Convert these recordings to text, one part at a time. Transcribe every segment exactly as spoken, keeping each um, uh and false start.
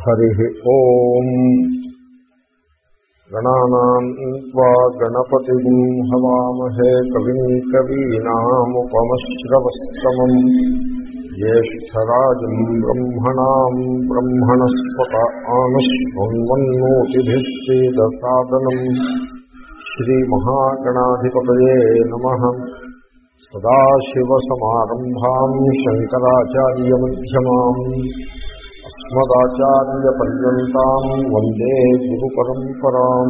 हरिः ओम् गणानां त्वा गणपतिं हवामहे कविं कवीनामुपमश्रवस्तमम् ज्येष्ठराजं ब्रह्मणां ब्रह्मणस्पत आनश्वन्वन्नोतिभिः सीदसादनम् श्रीमहागणाधिपतये नमः। सदाशिवसमारम्भां शङ्कराचार्यमध्यमाम् अस्मदाचार्यपर्यन्तां वन्दे गुरुपरम्पराम्।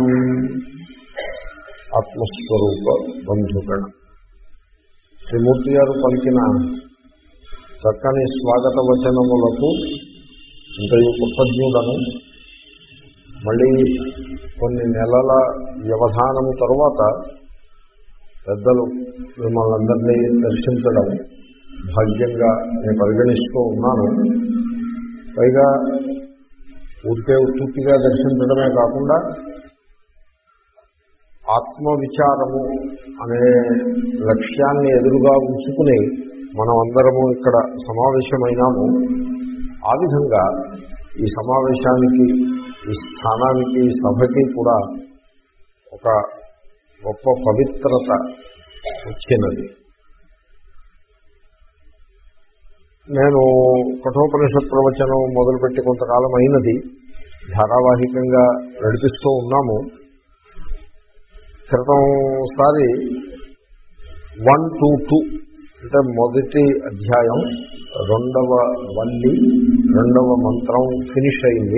ఆత్మస్వరూప బంధుగణ శ్రీమూర్తి గారు పలికిన చక్కని స్వాగత వచనములకు ఇంతయు కృతజ్ఞుడను. మళ్ళీ కొన్ని నెలల వ్యవధానము తరువాత పెద్దలు మిమ్మల్ని అందరినీ దర్శించడం భాగ్యంగా నేను పరిగణిస్తూ ఉన్నాను. పైగా ఊరికే ఉత్తుగా దర్శించడమే కాకుండా ఆత్మవిచారము అనే లక్ష్యాన్ని ఎదురుగా ఉంచుకుని మనం అందరము ఇక్కడ సమావేశమైనాము. ఆ విధంగా ఈ సమావేశానికి, ఈ స్థానానికి, సభకి కూడా ఒక గొప్ప పవిత్రత వచ్చినది. నేను కఠోపనిషత్ ప్రవచనం మొదలుపెట్టి కొంతకాలం అయినది, ధారావాహికంగా నడిపిస్తూ ఉన్నాము. క్రితంసారి వన్ టూ టూ అంటే మొదటి అధ్యాయం రెండవ వల్లి రెండవ మంత్రం ఫినిష్ అయింది.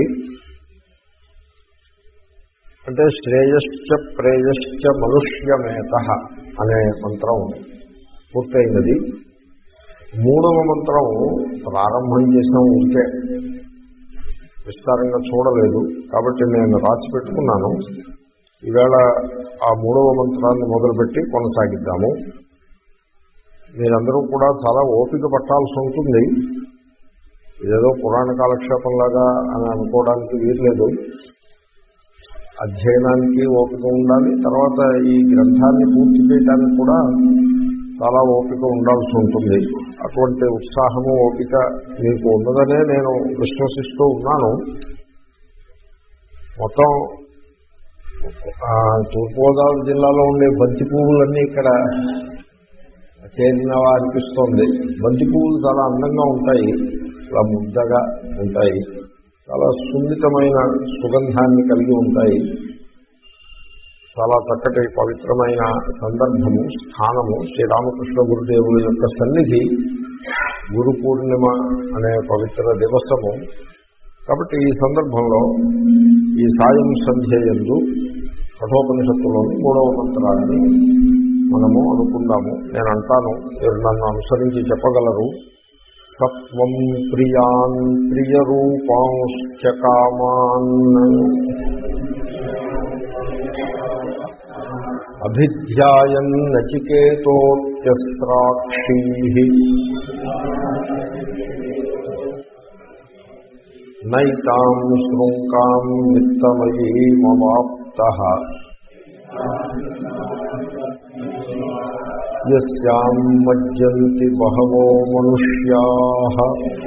అంటే శ్రేయశ్చ ప్రేయశ్చ మనుష్యమేతః అనే మంత్రం పూర్తయినది. మూడవ మంత్రం ప్రారంభం చేసిన ఉంటే విస్తారంగా చూడలేదు కాబట్టి నేను రాసి పెట్టుకున్నాను. ఈవేళ ఆ మూడవ మంత్రాన్ని మొదలుపెట్టి కొనసాగిద్దాము. మీరందరూ కూడా చాలా ఓపిక పట్టాల్సి ఉంటుంది. ఇదేదో పురాణ కాలక్షేపంలాగా అని అనుకోవడానికి వీల్లేదు. అధ్యయనానికి ఓపిక ఉండాలి, తర్వాత ఈ గ్రంథాన్ని పూర్తి చేయడానికి కూడా చాలా ఓపిక ఉండాల్సి ఉంటుంది. అటువంటి ఉత్సాహము, ఓపిక మీకు ఉన్నదనే నేను విశ్వసిస్తూ ఉన్నాను. మొత్తం తూర్పుగోదావరి జిల్లాలో ఉండే బంతి పువ్వులన్నీ ఇక్కడ చేరినవా అనిపిస్తోంది. బంతి పువ్వులు చాలా అందంగా ఉంటాయి, చాలా ముద్దగా ఉంటాయి, చాలా సున్నితమైన సుగంధాన్ని కలిగి ఉంటాయి. చాలా చక్కటి పవిత్రమైన సందర్భము, స్థానము శ్రీరామకృష్ణ గురుదేవుల యొక్క సన్నిధి, గురు పూర్ణిమ అనే పవిత్ర దివసము. కాబట్టి ఈ సందర్భంలో ఈ సాయం సంధ్యయందు కఠోపనిషత్తులోని మూడవ మంత్రాన్ని మనము అనుకుందాము. నేను అంటాను, మీరు నన్ను అనుసరించి చెప్పగలరు. సత్వం ప్రియాన్ ప్రియరూపాంశ్చ కామాన్ అభిధ్యాయన్ నచికేతోత్యస్రాక్షీ నైతాం శృంకాం విత్తమయీమవాప్తః యస్యాం మజ్జంతి బహవో మనుష్యాః.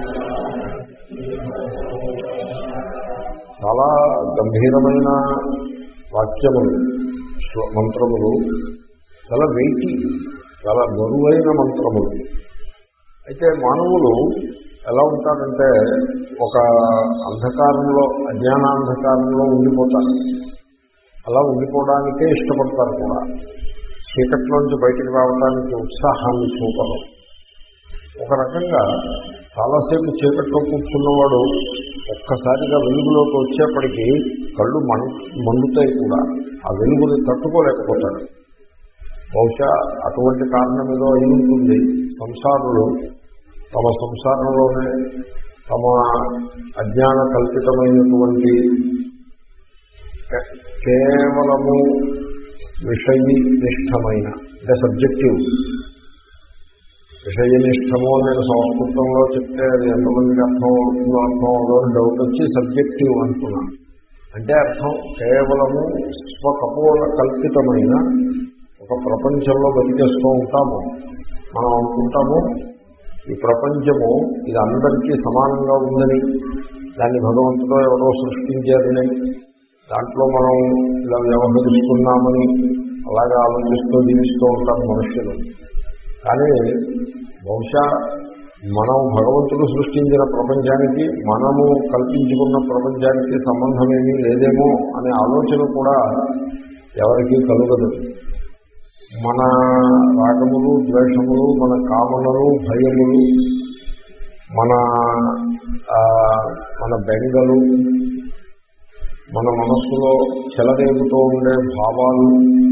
చాలా గంభీరమైన వాక్యములు, మంత్రములు, చాలా వెయిటీ, చాలా బరువైన మంత్రములు. అయితే మానవులు ఎలా ఉంటారంటే ఒక అంధకారంలో, అజ్ఞానాంధకారంలో ఉండిపోతారు. అలా ఉండిపోవడానికే ఇష్టపడతారు కూడా. చీకట్లోంచి బయటికి రావడానికి ఉత్సాహాన్ని చూపరు. ఒక రకంగా చాలాసేపు చీకట్లో కూర్చున్నవాడు ఒక్కసారిగా వెలుగులోకి వచ్చేప్పటికీ కళ్ళు మం మండుతాయి కూడా. ఆ వెలుగుని తట్టుకోలేకపోతాడు. బహుశా అటువంటి కారణం ఏదో అయి ఉంటుంది. సంసారులు తమ సంసారంలోనే తమ అజ్ఞాన కల్పితమైనటువంటి కేవలము విషయనిష్టమైన, అంటే సబ్జెక్టివ్ విషయనిష్టము అని నేను సంస్కృతంలో చెప్తే అది ఎంతమందికి అర్థం అవుతుందో అర్థం అవుతుందో డౌట్ వచ్చి సబ్జెక్టివ్ అంటున్నాను. అంటే అర్థం కేవలము స్వకపోల కల్పితమైన ఒక ప్రపంచంలో బతికేస్తూ ఉంటాము. మనం అనుకుంటాము ఈ ప్రపంచము ఇది అందరికీ సమానంగా ఉందని, దాన్ని భగవంతుడు ఎవరో సృష్టించారని, దాంట్లో మనం ఇలా వ్యవహరిస్తున్నామని అలాగే ఆలోచిస్తూ జీవిస్తూ ఉంటారు మనుష్యులు. కానీ బహుశా మనం భగవంతుడు సృష్టించిన ప్రపంచానికి మనము కల్పించుకున్న ప్రపంచానికి సంబంధమేమీ లేదేమో అనే ఆలోచన కూడా ఎవరికీ కలుగదు. మన రాగములు, ద్వేషములు, మన కామనలు, భయములు, మన మన బెంగలు, మన మనస్సులో చెలరేగుతూ ఉండే భావాలు,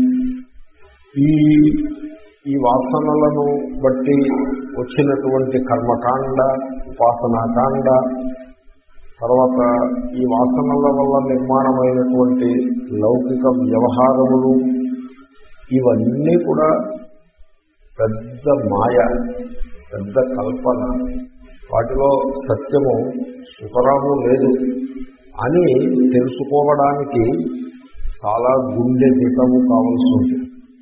ఈ ఈ వాసనలను బట్టి వచ్చినటువంటి కర్మకాండ, ఉపాసనాకాండ, తర్వాత ఈ వాసనల వల్ల నిర్మాణమైనటువంటి లౌకిక వ్యవహారములు, ఇవన్నీ కూడా పెద్ద మాయ, పెద్ద కల్పన, వాటిలో సత్యము సుతరాము లేదు అని తెలుసుకోవడానికి చాలా గుండె జీతము కావలసి ఉంటుంది.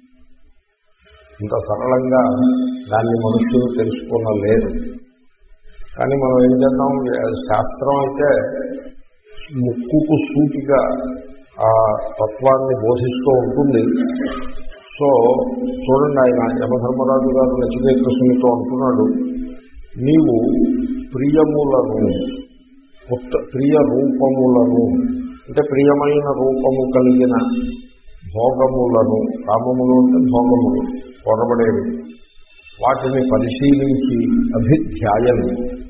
ఇంత సరళంగా దాన్ని మనుషులు తెలుసుకోలేదు. కానీ మనం ఏం చేద్దాం, శాస్త్రం అయితే ముక్కుకు సూటిగా ఆ తత్వాన్ని బోధిస్తూ ఉంటుంది. సో చూడండి, ఆయన యమధర్మరాజు గారు నచికేతసునితో అంటున్నాడు, నీవు ప్రియములను, ప్రియ రూపములను అంటే ప్రియమైన రూపము కలిగిన భోగములను, కామములు అంటే భోగములు కొరబడేవి, వాటిని పరిశీలించి అభిధ్యాయము.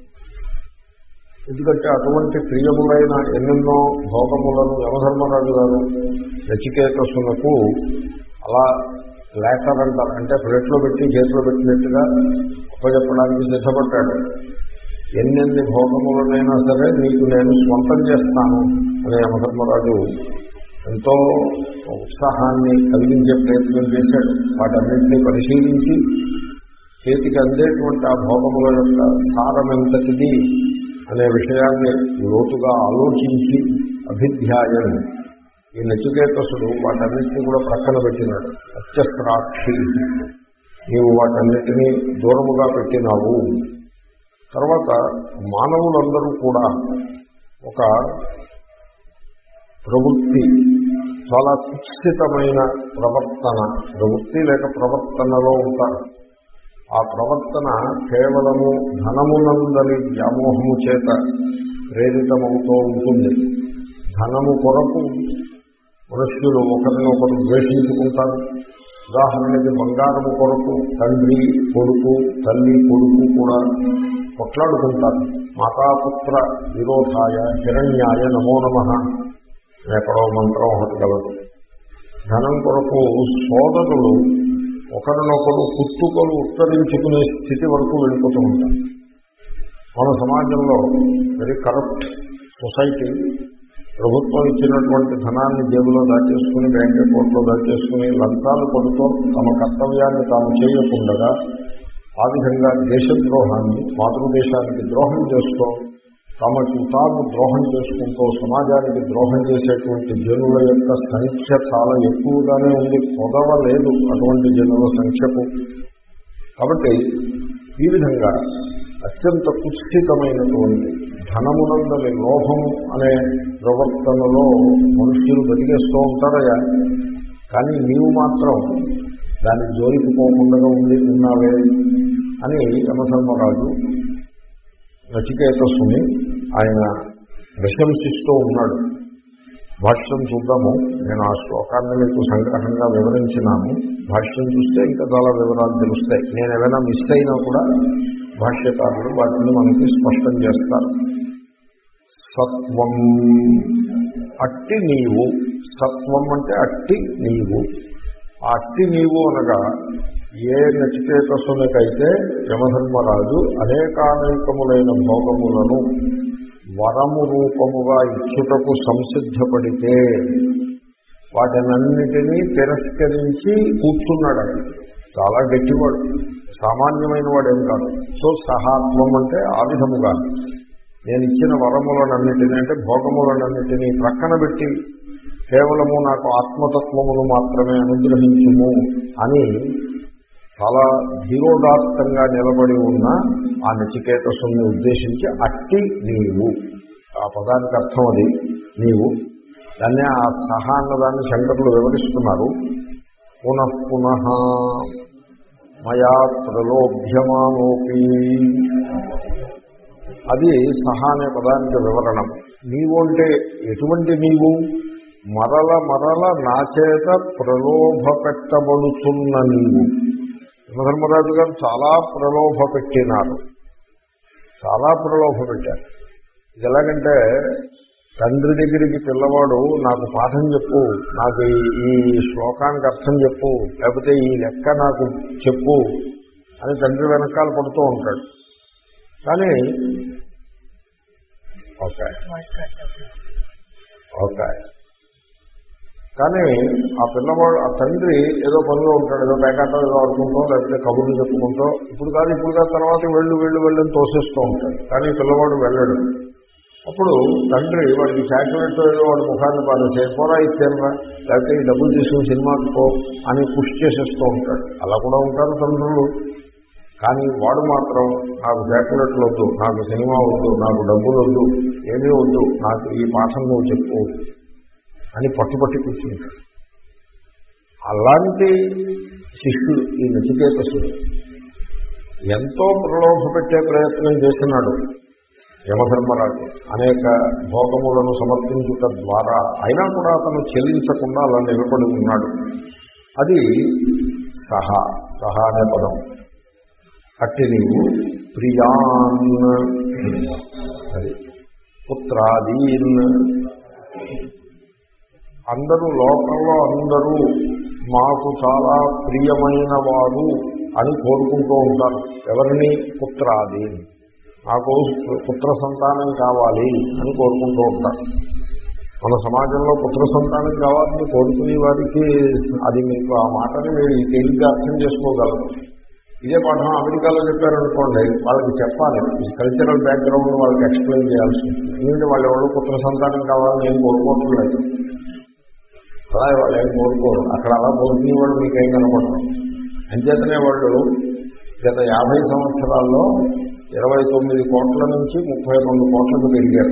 ఎందుకంటే అటువంటి ప్రియములైన ఎన్నెన్నో భోగములను యమధర్మరాజు గారు నచికేతసునకు అలా లేటర్ అంటారు, అంటే ప్లేట్లో పెట్టి చేతిలో పెట్టినట్టుగా అప్పచెప్పడానికి సిద్ధపడ్డాడు. ఎన్నెన్ని భోగములనైనా సరే నీకు నేను స్వంతం చేస్తాను అనే యమధర్మరాజు ఎంతో ఉత్సాహాన్ని కలిగించే ప్రయత్నం చేశాడు. వాటన్నింటినీ పరిశీలించి చేతికి అందేటువంటి ఆ భోగముల యొక్క సారం ఎంతటిది అనే విషయాన్ని లోతుగా ఆలోచించి అభిధ్యాయం. ఈ నచికేతసుడు వాటన్నిటినీ కూడా ప్రక్కన పెట్టినాడు. అత్యస్రాక్షి, నీవు వాటన్నిటినీ దూరముగా పెట్టినావు. తర్వాత మానవులందరూ కూడా ఒక ప్రవృత్తి, చాలా కుత్సితమైన ప్రవర్తన, ప్రవృత్తి లేక ప్రవర్తనలో ఉంటారు. ఆ ప్రవర్తన కేవలము ధనమునందలి వ్యామోహము చేత ప్రేరితమవుతూ ఉంటుంది. ధనము కొరకు మనుష్యులు ఒకరినొకరు ద్వేషించుకుంటారు. ఉదాహరణకి బంగారము కొరకు తండ్రి కొడుకు, తల్లి కొడుకు కూడా కొట్లాడుకుంటారు. మాతాపుత్ర విరోధాయ హిరణ్యాయ నమో నమః ఎక్కడో మంత్రం ఒకటి కలదు. ధనం కొరకు సోదరులు ఒకరినొకరు పుట్టుకలు ఉత్తరించుకునే స్థితి వరకు వెళ్ళిపోతూ ఉంటారు. మన సమాజంలో వెరీ కరప్ట్ సొసైటీ. ప్రభుత్వం ఇచ్చినటువంటి ధనాన్ని జేబులో దాచేసుకుని, బ్యాంక్ అకౌంట్లో దాచేసుకుని లంచాలు కొడుతూ తమ కర్తవ్యాన్ని తాము చేయకుండా ఆ విధంగా దేశద్రోహాన్ని, మాతృదేశానికి ద్రోహం చేస్తూ, తమకు తాము ద్రోహం చేసుకుంటూ సమాజానికి ద్రోహం చేసేటువంటి జనుల యొక్క సంఖ్య చాలా ఎక్కువగానే ఉంది, పొదవలేదు అటువంటి జనుల సంఖ్యకు. కాబట్టి ఈ విధంగా అత్యంత కుత్సితమైనటువంటి ధనమునందలి లోభము అనే ప్రవర్తనలో మనుష్యులు బతికేస్తూ ఉంటారయ్యా. కానీ నీవు మాత్రం దాన్ని జోలికి పోకుండా ఉండి ఉన్నావే అని యమధర్మరాజు నచికేతసుని ఆయన ప్రశంసిస్తూ ఉన్నాడు. భాష్యం చూద్దాము. నేను ఆ శ్లోకాన్ని మీకు సంగ్రహంగా వివరించినాను. భాష్యం చూస్తే ఇంకా చాలా వివరాలు తెలుస్తాయి. నేను ఏమైనా మిస్ అయినా కూడా భాష్యకారులు వాటిని మనకి స్పష్టం చేస్తారు. సత్వం అట్టి నీవు, సత్వం అంటే అట్టి నీవు. ఆ అట్టి నీవు అనగా ఏ నచికేతసునికైతే యమధర్మరాజు అనేకానేకములైన భోగములను వరము రూపముగా ఇచ్చుటకు సంసిద్ధపడితే వాటినన్నిటినీ తిరస్కరించి కూర్చున్నాడు. ఆయన చాలా గట్టివాడు, సామాన్యమైన వాడేం కాదు. సో సహాత్వం అంటే ఆ విధముగా నేను ఇచ్చిన వరములనన్నిటినీ అంటే భోగములనన్నిటినీ ప్రక్కన పెట్టి కేవలము నాకు ఆత్మతత్వమును మాత్రమే అనుగ్రహించుము అని చాలా ధీరోదాత్తంగా నిలబడి ఉన్న ఆ నచికేతసుని ఉద్దేశించి అట్టి నీవు, ఆ పదానికి అర్థం అది నీవు. దాన్ని ఆ సహ అన్నదాన్ని శంకరులు వివరిస్తున్నారు. పునః పునః మయా ప్రలోభ్యమానోపి, అది సహ అనే పదానికి వివరణం. నీవు అంటే ఎటువంటి నీవు? మరల మరల నా చేత ప్రలోభ పెట్టబడుతున్న నీవు. యమధర్మరాజు గారు చాలా ప్రలోభ పెట్టినారు, చాలా ప్రలోభ పెట్టారు. ఇది ఎలాగంటే తండ్రి దగ్గరికి పిల్లవాడు నాకు పాఠం చెప్పు, నాకు ఈ శ్లోకానికి అర్థం చెప్పు, లేకపోతే ఈ లెక్క నాకు చెప్పు అని తండ్రి వెనకాల పడుతూ ఉంటాడు. కానీ ఓకే ఓకే కానీ ఆ పిల్లవాడు ఆ తండ్రి ఏదో పనిలో ఉంటాడు, ఏదో పేకాటో ఏదో ఆడుకుంటూ లేకపోతే కబుర్లు చెప్పుకుంటూ ఇప్పుడు కాదు ఇప్పుడు కాదు తర్వాత వెళ్ళు వెళ్ళు వెళ్ళని తోసేస్తూ ఉంటాడు. కానీ పిల్లవాడు వెళ్ళడు. అప్పుడు తండ్రి వాడికి చాక్లెట్ ఏదో వాడి ముఖాన్ని పారేసే పోరా ఇచ్చేరా, లేకపోతే ఈ డబ్బులు తీసుకుని సినిమాకి పో అని పుష్ చేసేస్తూ ఉంటాడు. అలా కూడా ఉంటారు తండ్రులు. కానీ వాడు మాత్రం నాకు చాక్లెట్లు వద్దు, నాకు సినిమా వద్దు, నాకు డబ్బులు వద్దు, ఏమీ వద్దు, నాకు ఈ పాఠం నువ్వు చెప్పు అని పట్టుపట్టి కూర్చుంటాడు. అలాంటి శిష్యుడు ఈ నచికేతసుడు. ఎంతో ప్రలోభ పెట్టే ప్రయత్నం చేస్తున్నాడు యమధర్మరాజు అనేక భోగములను సమర్పించుట ద్వారా. అయినా కూడా అతను చెల్లించకుండా అలా నిలబడి ఉన్నాడు. అది సహ సహ అనే పదం. అట్టి నీవు ప్రియాన్, అది పుత్రాదీన్, అందరూ లోకంలో అందరూ మాకు చాలా ప్రియమైన వారు అని కోరుకుంటూ ఉంటారు. ఎవరిని? పుత్రాదీన్, నాకు పుత్ర సంతానం కావాలి అని కోరుకుంటూ ఉంటారు. మన సమాజంలో పుత్ర సంతానం కావాలని కోరుకునే వారికి అది మీకు ఆ మాటని మీరు తేలిగ్గా అర్థం చేసుకోగలరు. ఇదే పాఠం అమెరికాలో చెప్పారనుకోండి, వాళ్ళకి చెప్పాలి, కల్చరల్ బ్యాక్గ్రౌండ్ వాళ్ళకి ఎక్స్ప్లెయిన్ చేయాల్సి ఉంటుంది. ఎందుకంటే వాళ్ళు ఎవరు పుత్ర సంతానం కావాలని ఏం కోరుకోవట్లేదు, అలా వాళ్ళు ఏం కోరుకోరు. అక్కడ అలా కోరుకునే వాళ్ళు మీకేం కనపడరు. అంచేతనే వాళ్ళు గత యాభై సంవత్సరాల్లో ఇరవై తొమ్మిది కోట్ల నుంచి ముప్పై రెండు కోట్లకు పెరిగారు.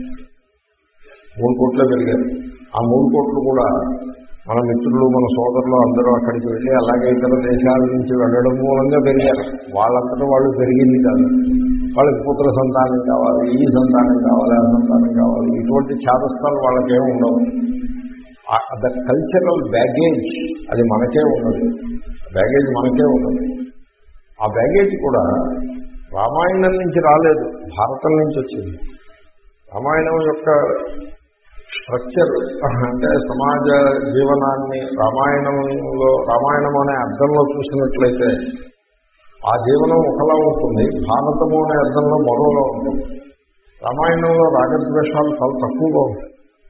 మూడు కోట్లే పెరిగారు. ఆ మూడు కోట్లు కూడా మన మిత్రులు మన సోదరులు అందరూ అక్కడికి వెళ్ళి అలాగే ఇతర దేశాల నుంచి వెళ్ళడం మూలంగా పెరిగారు. వాళ్ళంతటా వాళ్ళు పెరిగింది కాదు. వాళ్ళకి పుత్ర సంతానం కావాలి, ఈ సంతానం కావాలి, ఆ సంతానం కావాలి, ఇటువంటి ఛాదస్థాలు వాళ్ళకేమీ ఉండవు. ద కల్చరల్ బ్యాగేజ్ అది మనకే ఉన్నది. బ్యాగేజ్ మనకే ఉన్నది. ఆ బ్యాగేజ్ కూడా రామాయణం నుంచి రాలేదు, భారతం నుంచి వచ్చింది. రామాయణం యొక్క స్ట్రక్చర్ అంటే సమాజ జీవనాన్ని రామాయణంలో రామాయణం అనే అర్థంలో చూసినట్లయితే ఆ జీవనం ఒకలా ఉంటుంది, భారతము అనే అర్థంలో మరోలా ఉంటుంది. రామాయణంలో రాగద్వేషాలు చాలా తక్కువగా ఉంటాయి,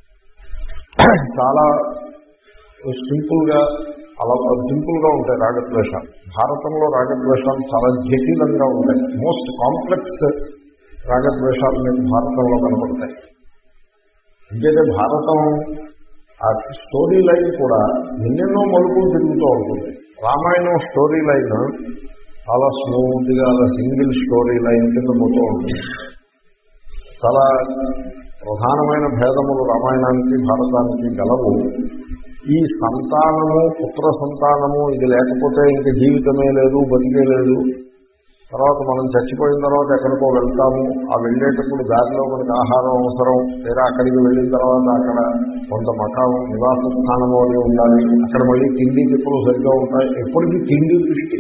చాలా సింపుల్గా అలా సింపుల్గా ఉంటాయి రాగద్వేషాలు. భారతంలో రాగద్వేషాలు చాలా జటిలంగా ఉంటాయి. మోస్ట్ కాంప్లెక్స్ రాగద్వేషాలు మీకు భారతంలో కనపడతాయి. ఎందుకంటే భారతం ఆ స్టోరీ లైన్ కూడా ఎన్నెన్నో మలుపులు తిరుగుతూ ఉంటుంది. రామాయణం స్టోరీ లైన్ చాలా స్మూత్గా అలా సింగిల్ స్టోరీ లైన్ కింద పోతూ ఉంటుంది. చాలా ప్రధానమైన భేదములు రామాయణానికి భారతానికి గలవు. ఈ సంతానము, పుత్ర సంతానము ఇది లేకపోతే ఇంక జీవితమే లేదు, బతికే లేదు. తర్వాత మనం చచ్చిపోయిన తర్వాత ఎక్కడికో వెళ్తాము, ఆ వెళ్ళేటప్పుడు దారిలో మనకి ఆహారం అవసరం, లేదా అక్కడికి వెళ్ళిన తర్వాత అక్కడ కొంత మఠం నివాస స్థానము అని ఉండాలి. అక్కడ మళ్ళీ తిండి తిప్పులు సరిగ్గా ఉంటాయి. ఎప్పటికీ తిండి దృష్టి,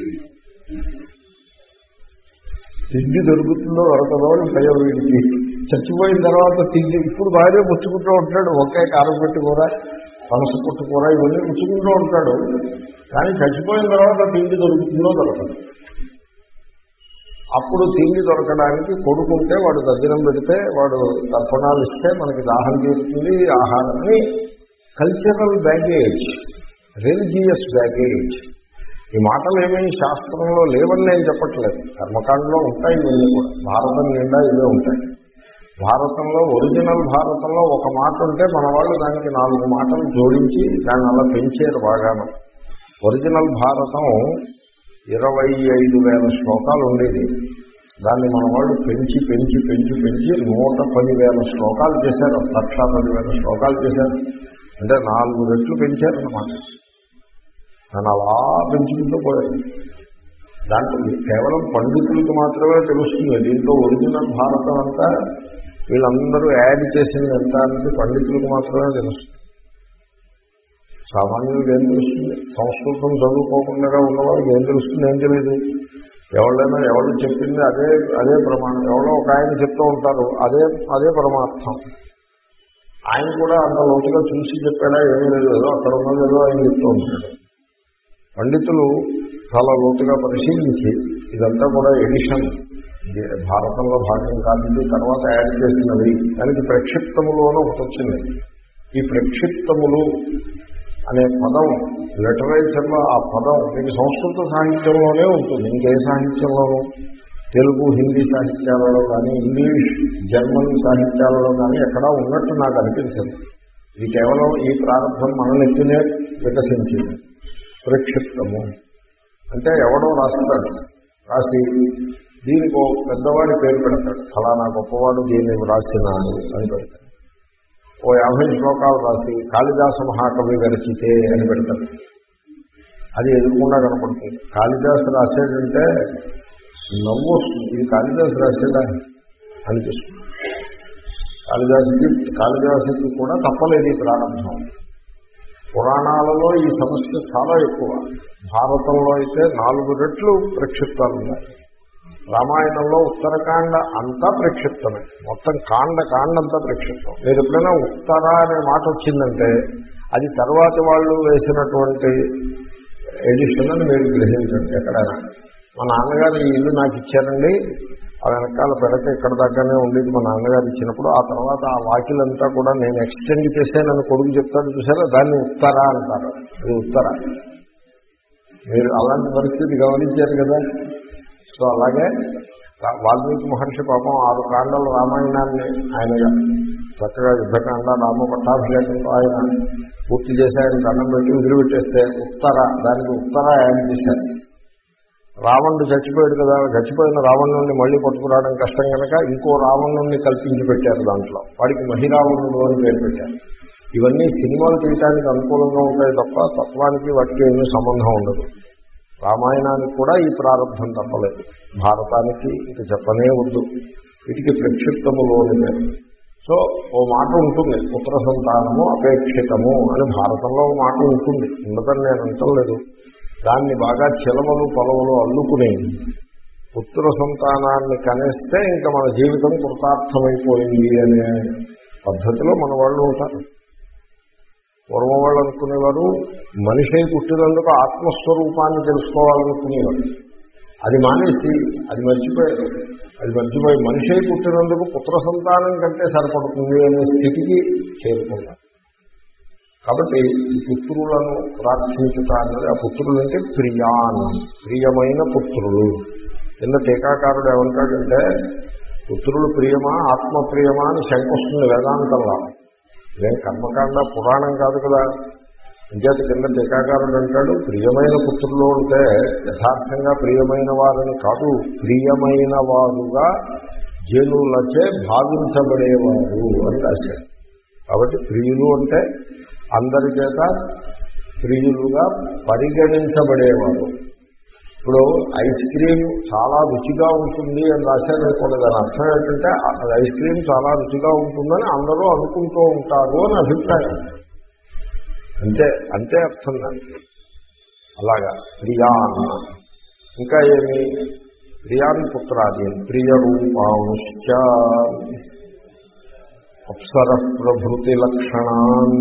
తిండి దొరుకుతుందో దొరకదో అని భయం వీడికి. చచ్చిపోయిన తర్వాత తిండి ఇప్పుడు బాగా పుచ్చుకుంటూ ఉంటాడు, ఒకే కారం పెట్టి కూర, పనస పుట్టు కూర ఇవన్నీ పుచ్చుకుంటూ ఉంటాడు. కానీ చచ్చిపోయిన తర్వాత తిండి దొరుకుతుందో దొరకదు. అప్పుడు తిండి దొరకడానికి కొడుకుంటే వాడు దర్శనం పెడితే వాడు తర్పణాలు ఇస్తే మనకి దాహం తీరుతుంది. ఆహారాన్ని కల్చరల్ బ్యాగేజ్, రిలీజియస్ బ్యాగేజ్. ఈ మాటలు ఏమీ శాస్త్రంలో లేవని నేను చెప్పట్లేదు, కర్మకాండలో ఉంటాయి. ఇవన్నీ కూడా భారతం నిండా ఇవే ఉంటాయి. భారతంలో ఒరిజినల్ భారతంలో ఒక మాట ఉంటే మన వాళ్ళు దానికి నాలుగు మాటలు జోడించి దాన్ని అలా పెంచారు బాగాను. ఒరిజినల్ భారతం ఇరవై ఐదు వేల శ్లోకాలు ఉండేది. దాన్ని మన వాళ్ళు పెంచి పెంచి పెంచి పెంచి నూట పదివేల శ్లోకాలు చేశారు, లక్ష పదివేల శ్లోకాలు చేశారు. అంటే నాలుగు రెట్లు పెంచారన్నమాట. దాన్ని అలా పెంచుకుంటూ పోయారు. దాంట్లో కేవలం పండితులకు మాత్రమే తెలుస్తుంది. దీంట్లో ఒరిజినల్ భారతం అంతా వీళ్ళందరూ యాడ్ చేసింది ఎంత అనేది పండితులకు మాత్రమే తెలుస్తుంది. సామాన్యులకు ఏం తెలుస్తుంది? సంస్కృతం చదువుకోకుండా ఉన్నవాళ్ళకి ఏం తెలుస్తుంది? ఏం తెలియదు. ఎవరైనా ఎవరు చెప్పింది అదే అదే ప్రమాణం. ఎవరో ఒక ఆయన చెప్తూ ఉంటారు, అదే అదే పరమార్థం. ఆయన కూడా అంత లోతుగా చూసి చెప్పాడా ఏమీ లేదు, ఏదో అక్కడ ఉన్నది ఏదో ఆయన చెప్తూ ఉంటాడు. పండితులు చాలా లోతుగా పరిశీలించి ఇదంతా కూడా ఎడిషన్, భారతంలో భాగం కాదు, తర్వాత యాడ్ చేసినవి. దానికి ప్రక్షిప్తములు అని ఒకటి వచ్చింది. ఈ ప్రక్షిప్తములు అనే పదం లిటరేచర్లో ఆ పదం మీకు సంస్కృత సాహిత్యంలోనే ఉంటుంది. ఇంకే సాహిత్యంలోనూ, తెలుగు హిందీ సాహిత్యాలలో కానీ ఇంగ్లీష్ జర్మన్ సాహిత్యాలలో కానీ ఎక్కడా ఉన్నట్టు నాకు అనిపించదు. ఇది కేవలం ఈ ప్రారంభం మన నెత్తినే వికసించింది. ప్రక్షిప్తము అంటే ఎవడో రాస్తాడు, రాసి దీనికి ఒక పెద్దవాడి పేరు పెడతాడు, ఫలానా గొప్పవాడు దీన్ని రాసినాడు అని పెడతాడు. ఓ యాభై శ్లోకాలు రాసి కాళిదాస మహాకవి విరచితే అని పెడతాడు. అది ఎదురుకుండా కనపడుతుంది. కాళిదాసు రాసేదంటే నవ్వు వస్తుంది, ఇది కాళిదాసు రాసేదా అనిపిస్తుంది. కాళిదాసుకి కాళిదాసుకి కూడా తప్పలేదు ఈ ప్రారంభం. పురాణాలలో ఈ సమస్య చాలా ఎక్కువ. భారతంలో అయితే నాలుగు రెట్లు ప్రక్షిప్తాలు ఉన్నాయి. రామాయణంలో ఉత్తరకాండ అంతా ప్రక్షిప్తమే, మొత్తం కాండ కాండ అంతా ప్రక్షిప్తం. మీరు ఎప్పుడైనా ఉత్తర అనే మాట వచ్చిందంటే అది తర్వాతి వాళ్ళు వేసినటువంటి ఎడిషన్ అని మీరు గ్రహించండి. ఎక్కడైనా మా నాన్నగారు ఈ ఇల్లు నాకు ఇచ్చారండి, ఆ వెనకాల పెరక ఇక్కడ దగ్గరనే ఉండేది మా నాన్నగారు ఇచ్చినప్పుడు, ఆ తర్వాత ఆ వాకిలంతా కూడా నేను ఎక్స్టెండ్ చేశానని కొడుకు చెప్తాడు చూసారా, దాన్ని ఉత్తర అంటారు. అది ఉత్తర. మీరు అలాంటి పరిస్థితి గమనించారు కదా. సో అలాగే వాల్మీకి మహర్షి పాపం ఆరు కాండల రామాయణాన్ని ఆయన చక్కగా యుద్ధకాండ రామ పట్టాభిషేకంతో ఆయన పూర్తి చేసి ఆయన దండం పెట్టి వదిలిపెట్టేస్తే ఉత్తర, దానికి ఉత్తర యాడ్ చేశారు. రావణుడు చచ్చిపోయాడు కదా, చచ్చిపోయిన రావణుడిని మళ్ళీ పట్టుకురావడం కష్టం కనుక ఇంకో రావణుడిని కల్పించి పెట్టారు. దాంట్లో వాడికి మహిరావణుడు అని పేరు పెట్టారు. ఇవన్నీ సినిమాలు తీయడానికి అనుకూలంగా ఉంటాయి తప్ప తత్వానికి వాటికి ఏమీ సంబంధం ఉండదు. రామాయణానికి కూడా ఈ ప్రారంభం తప్పలేదు. భారతానికి ఇక చెప్పనే వద్దు. వీటికి ప్రక్షిప్తములోనే. సో ఓ మాట ఉంటుంది, పుత్ర సంతానము అపేక్షితము అని భారతంలో ఓ మాట ఉంటుంది, ఉండదని నేను అంటలేదు. దాన్ని బాగా చిలవలు పొలవలు అల్లుకుని పుత్ర సంతానాన్ని కనేస్తే ఇంకా మన జీవితం కృతార్థమైపోయింది అనే పద్ధతిలో మన వాళ్ళు ఉంటారు. పూర్వం వాళ్ళు అనుకునేవారు మనిషి పుట్టినందుకు ఆత్మస్వరూపాన్ని తెలుసుకోవాలనుకునేవారు. అది మానేసి అది మర్చిపోయారు. అది మర్చిపోయి మనిషి పుట్టినందుకు పుత్ర సంతానం కంటే సరిపడుతుంది అనే స్థితికి చేరుకున్నారు. కాబట్టి ఈ పుత్రులను ప్రార్థించుట అన్నది, ఆ పుత్రులు అంటే ప్రియాన్, ప్రియమైన పుత్రులు. కింద టీకాకారుడు ఏమంటాడంటే పుత్రులు ప్రియమా ఆత్మప్రియమా అని శంక వస్తుంది వేదాంతంలో. ఇదే కర్మకాండ పురాణం కాదు కదా. అంచేత కింద టీకాకారుడు అంటాడు ప్రియమైన పుత్రులు అంటే యథార్థంగా ప్రియమైన వారని కాదు, ప్రియమైన వారుగా జనులచే భావించబడేవారు అని రాశాడు. కాబట్టి ప్రియులు అంటే అందరి చేత ప్రియులుగా పరిగణించబడేవారు. ఇప్పుడు ఐస్ క్రీమ్ చాలా రుచిగా ఉంటుంది అని రాశారనుకోండి, దాని అర్థం ఏంటంటే ఐస్ క్రీమ్ చాలా రుచిగా ఉంటుందని అందరూ అనుకుంటూ ఉంటారు అని అభిప్రాయం. అంతే అంతే అర్థం దానికి. అలాగా ప్రియాన్. ఇంకా ఏమి? ప్రియాన్ పుత్రాది ప్రియ రూపాంశ్చ అప్సర ప్రభృతి లక్షణాన్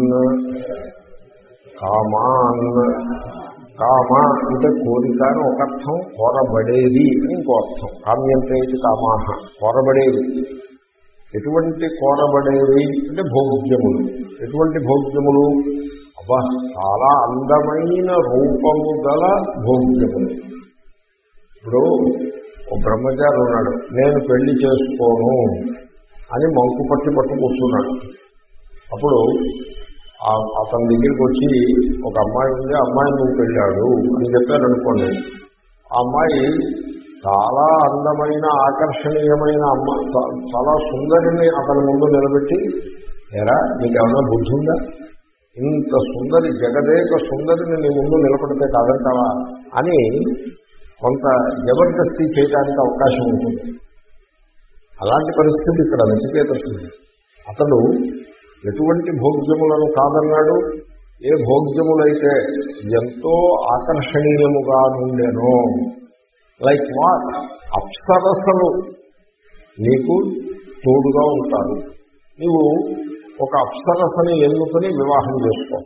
కామాన్. కామ అంటే కోరిక అని ఒక అర్థం, కోరబడేది అని ఇంకో అర్థం. కామ్యంతే ఇది కామాహ, కోరబడేది. ఎటువంటి కోరబడేవి అంటే భోగ్యములు. ఎటువంటి భోగ్యములు? అబ్బా చాలా అందమైన రూపము గల భోగ్యములు. ఇప్పుడు ఓ బ్రహ్మచారి ఉన్నాడు, నేను పెళ్లి చేసుకోను అని మంకు పట్టి పట్టు కూర్చున్నాడు. అప్పుడు అతని దగ్గరికి వచ్చి ఒక అమ్మాయి ఉంది, అమ్మాయి నువ్వు పెళ్ళాడు అని చెప్పారనుకోండి, ఆ అమ్మాయి చాలా అందమైన ఆకర్షణీయమైన అమ్మ, చాలా సుందరిని అతని ముందు నిలబెట్టి, ఎరా నీకు ఏమైనా బుద్ధి ఉందా, ఇంత సుందరి జగదేక సుందరిని నీ ముందు నిలబడితే కాదంటావా అని కొంత జబర్దస్తి చేయడానికి అవకాశం ఉంటుంది. అలాంటి పరిస్థితి ఇక్కడ నచికేతసుడు. అతడు ఎటువంటి భోగ్యములను కాదన్నాడు. ఏ భోగ్యములైతే ఎంతో ఆకర్షణీయముగా నుండెనో, లైక్ వాట్, అప్సరసలు నీకు తోడుగా ఉంటారు. నీవు ఒక అప్సరసని ఎన్నుకొని వివాహం చేసుకో,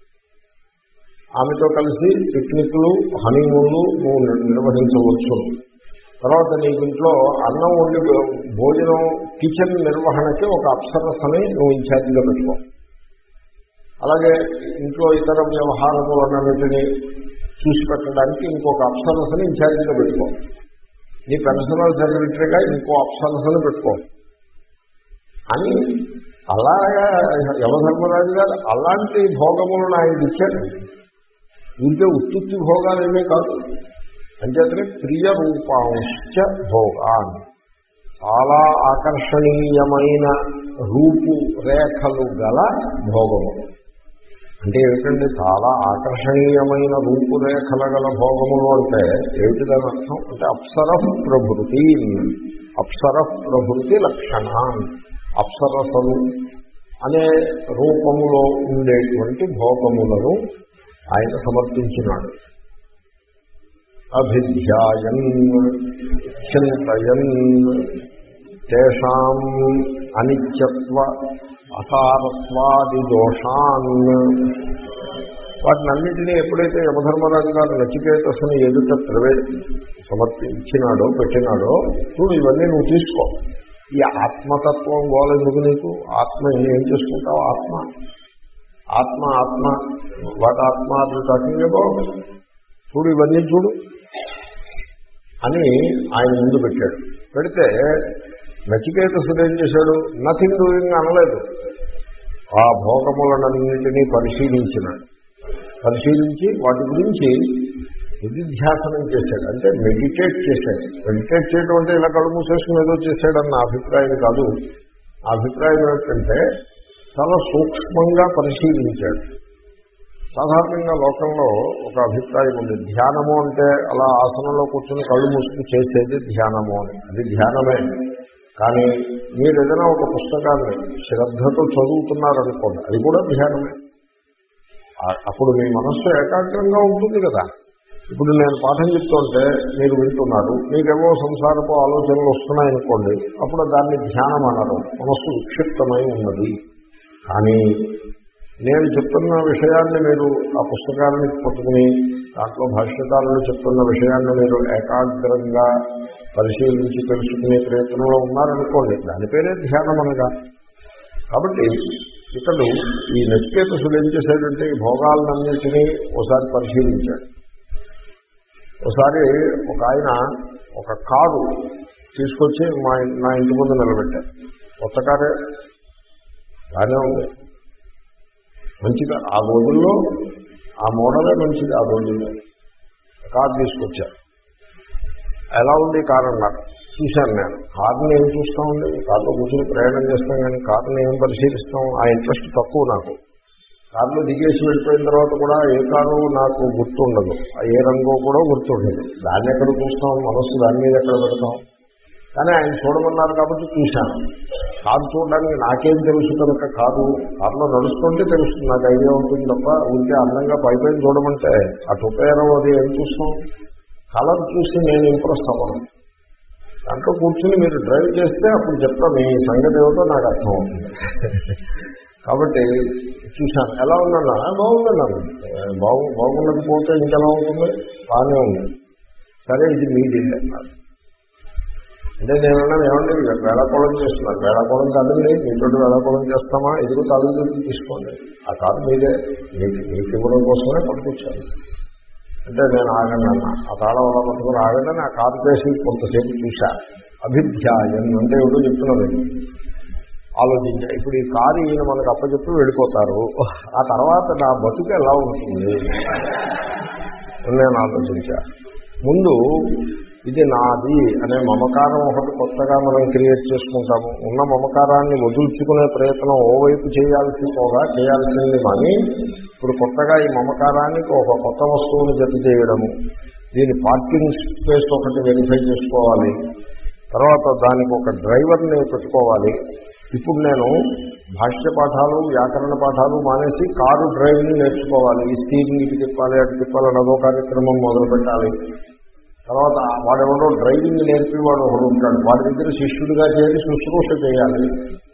ఆమెతో కలిసి పిక్నిక్లు హనీమూన్లు నువ్వు నిర్వహించవచ్చు. తర్వాత నీకు ఇంట్లో అన్నం వండి భోజనం కిచెన్ నిర్వహణకి ఒక అప్సరసని నువ్వు ఇన్ఛార్జిగా పెట్టుకో. అలాగే ఇంట్లో ఇతర వ్యవహారములన్నింటినీ చూసి పెట్టడానికి ఇంకొక అప్సరసని ఇన్ఛార్జిగా పెట్టుకో. నీ పర్సనల్ సెక్రటరీగా ఇంకో అప్సరసని పెట్టుకో అని అలాగా యమధర్మరాజు గారు అలాంటి భోగములను ఆయనకి ఇచ్చాడు. ఇంకే ఉత్తుత్తి భోగాలేమీ కాదు. అంచేతనే ప్రియ రూపాంశ్చ భోగాన్, చాలా ఆకర్షణీయమైన రూపు రేఖలు గల భోగము. అంటే ఏమిటండి చాలా ఆకర్షణీయమైన రూపురేఖల గల భోగములు అంటే ఏమిటిదని అర్థం అంటే అప్సర ప్రభృతి, అప్సర ప్రభృతి లక్షణాన్, అప్సరసలు అనే రూపములో ఉండేటువంటి భోగములను ఆయన సమర్పించినాడు. అభిధ్యాయన్ చింతయన్ తేషాం అనిత్యత్వ అసారత్వాది దోషాన్, వాటినన్నింటినీ ఎప్పుడైతే యమధర్మరాజు గారు నచికేతసుని ఎదుట ప్రవే సమర్పించినాడో పెట్టినాడో, చూడు ఇవన్నీ నువ్వు తీసుకో. ఈ ఆత్మతత్వం గోలెందుకు నీకు? ఆత్మ ఏం చేసుకుంటావు? ఆత్మ ఆత్మ ఆత్మ వాట్ ఆత్మ టాకింగ్ అబౌట్, చూడు ఇవన్నీ చూడు అని ఆయన ముందు పెట్టాడు. పెడితే నచికేతసుడు ఏం చేశాడు? నథింగ్ డూయింగ్ అనలేదు. ఆ భోగములనన్నింటినీ పరిశీలించినాడు. పరిశీలించి వాటి గురించి నిధిధ్యాసనం చేశాడు. అంటే మెడిటేట్ చేశాడు. మెడిటేట్ చేయడం అంటే ఇలా కళ్ళు మూసేసుకుని ఏదో చేశాడన్న అభిప్రాయం కాదు. ఆ అభిప్రాయం ఏమిటంటే చాలా సూక్ష్మంగా పరిశీలించాడు. సాధారణంగా లోకంలో ఒక అభిప్రాయం ఉంది, ధ్యానము అంటే అలా ఆసనంలో కూర్చొని కళ్ళు మూసుకుని చేసేది ధ్యానము అని. అది ధ్యానమే. కానీ మీరు ఏదైనా ఒక పుస్తకాన్ని శ్రద్ధతో చదువుతున్నారనుకోండి, అది కూడా ధ్యానమే. అప్పుడు మీ మనస్సు ఏకాగ్రంగా ఉంటుంది కదా. ఇప్పుడు నేను పాఠం చెప్తుంటే మీరు వింటున్నారు, మీకేమో సంసారపు ఆలోచనలు వస్తున్నాయనుకోండి, అప్పుడు దాన్ని ధ్యానం అనరు, మనస్సు విక్షిప్తమై ఉన్నది. కానీ నేను చెప్తున్న విషయాన్ని మీరు ఆ పుస్తకాన్ని పట్టుకుని దాంట్లో భాష్యకారులు చెప్తున్న విషయాన్ని మీరు ఏకాగ్రంగా పరిశీలించి తెలుసుకునే ప్రయత్నంలో ఉన్నారనుకోండి, దాని పేరే ధ్యానం అనగా. కాబట్టి ఇతడు ఈ నచికేతసుడు ఏం చేశాడంటే ఈ భోగాలన్నింటినీ ఒకసారి పరిశీలించాడు. ఒకసారి ఒక ఆయన ఒక కారు తీసుకొచ్చి మా నా ఇంటి ముందు నిలబెట్టారు. కొత్త కారే, బాగానే ఉంది, మంచిగా ఆ రోజుల్లో ఆ మోడలే మంచిది. ఆ రోజుల్లో కారు తీసుకొచ్చారు. ఎలా ఉంది కారు అన్నారు. చూశాను నేను. కారుని ఏం చూస్తామండి, కారులో కూర్చొని ప్రయాణం చేస్తాం కానీ కారుని ఏం పరిశీలిస్తాం. ఆ ఇంట్రెస్ట్ తక్కువ నాకు. కారులో దిగేసి వెళ్ళిపోయిన తర్వాత కూడా ఏ కారు నాకు గుర్తుండదు, ఏ రంగు కూడా గుర్తుండదు. దాన్ని ఎక్కడ చూస్తాం, మనస్సు దాని మీద ఎక్కడ పెడతాం. కానీ ఆయన చూడమన్నారు కాబట్టి చూశాను. కారు చూడడానికి నాకేం తెలుసు కనుక కారు కారులో నడుస్తుంటే తెలుస్తుంది, నాకు ఐడియా ఉంటుంది తప్ప ఉంటే అందంగా పైపైన చూడమంటే అటు ఉపయోగం అది ఏం చూస్తాం. కలర్ చూసి నేను ఇంప్రెస్ అవ్వను. దాంట్లో కూర్చుని మీరు డ్రైవ్ చేస్తే అప్పుడు చెప్తాను మీ సంగతి ఏమిటో నాకు అర్థం అవుతుంది. కాబట్టి చూశాను. ఎలా ఉన్నాను? బాగున్నాను. బాగు బాగుండకపోతే ఇంకెలా ఉంటుంది? బాగానే ఉంది. సరే ఇది మీది అన్నారు. అంటే నేనన్నాను, ఏమంటే వేళాకోళం చేస్తున్నారు. వేళాకోళం కాదండి, మీతో వేళాకోళం చేస్తామా, ఇదిగో తాలూకు తీసుకోండి, ఆ కాదు మీదే, మీకు మీకు ఇవ్వడం కోసమే పట్టుకొచ్చాను. అంటే నేను ఆగండి అన్న. ఆ తాళం అలా పట్టుకుని ఆగండి. ఆ కారు చేసి కొంతసేపు చూశా. అభిధ్యాయం అంటే ఏమిటో చెప్తున్నది ఆలోచించా. ఇప్పుడు ఈ కారు ఈయన మనకు అప్పచెప్పి వెళ్ళిపోతారు, ఆ తర్వాత నా బతుకు ఎలా ఉంటుంది నేను ఆలోచించా. ముందు ఇది నాది అనే మమకారం ఒకటి కొత్తగా మనం క్రియేట్ చేసుకుంటాము. ఉన్న మమకారాన్ని వదుల్చుకునే ప్రయత్నం ఓవైపు చేయాల్సి పోగా చేయాల్సింది కానీ ఇప్పుడు కొత్తగా ఈ మమకారానికి ఒక కొత్త వస్తువును జత చేయడము, దీని పార్కింగ్ స్పేస్ ఒకటి వెరిఫై చేసుకోవాలి, తర్వాత దానికి ఒక డ్రైవర్ని పెట్టుకోవాలి. ఇప్పుడు నేను భాష్య పాఠాలు వ్యాకరణ పాఠాలు మానేసి కారు డ్రైవింగ్ నేర్చుకోవాలి. ఈ స్టీరింగ్ ఇటు తిప్పాలి అటు తిప్పాలి అదో కార్యక్రమం మొదలు పెట్టాలి. తర్వాత వాడెవడో డ్రైవింగ్ నేర్పి వాడు ఒకడు ఉంటాడు, వాడి దగ్గర శిష్యుడిగా చేరి శుశ్రూష చేయాలి.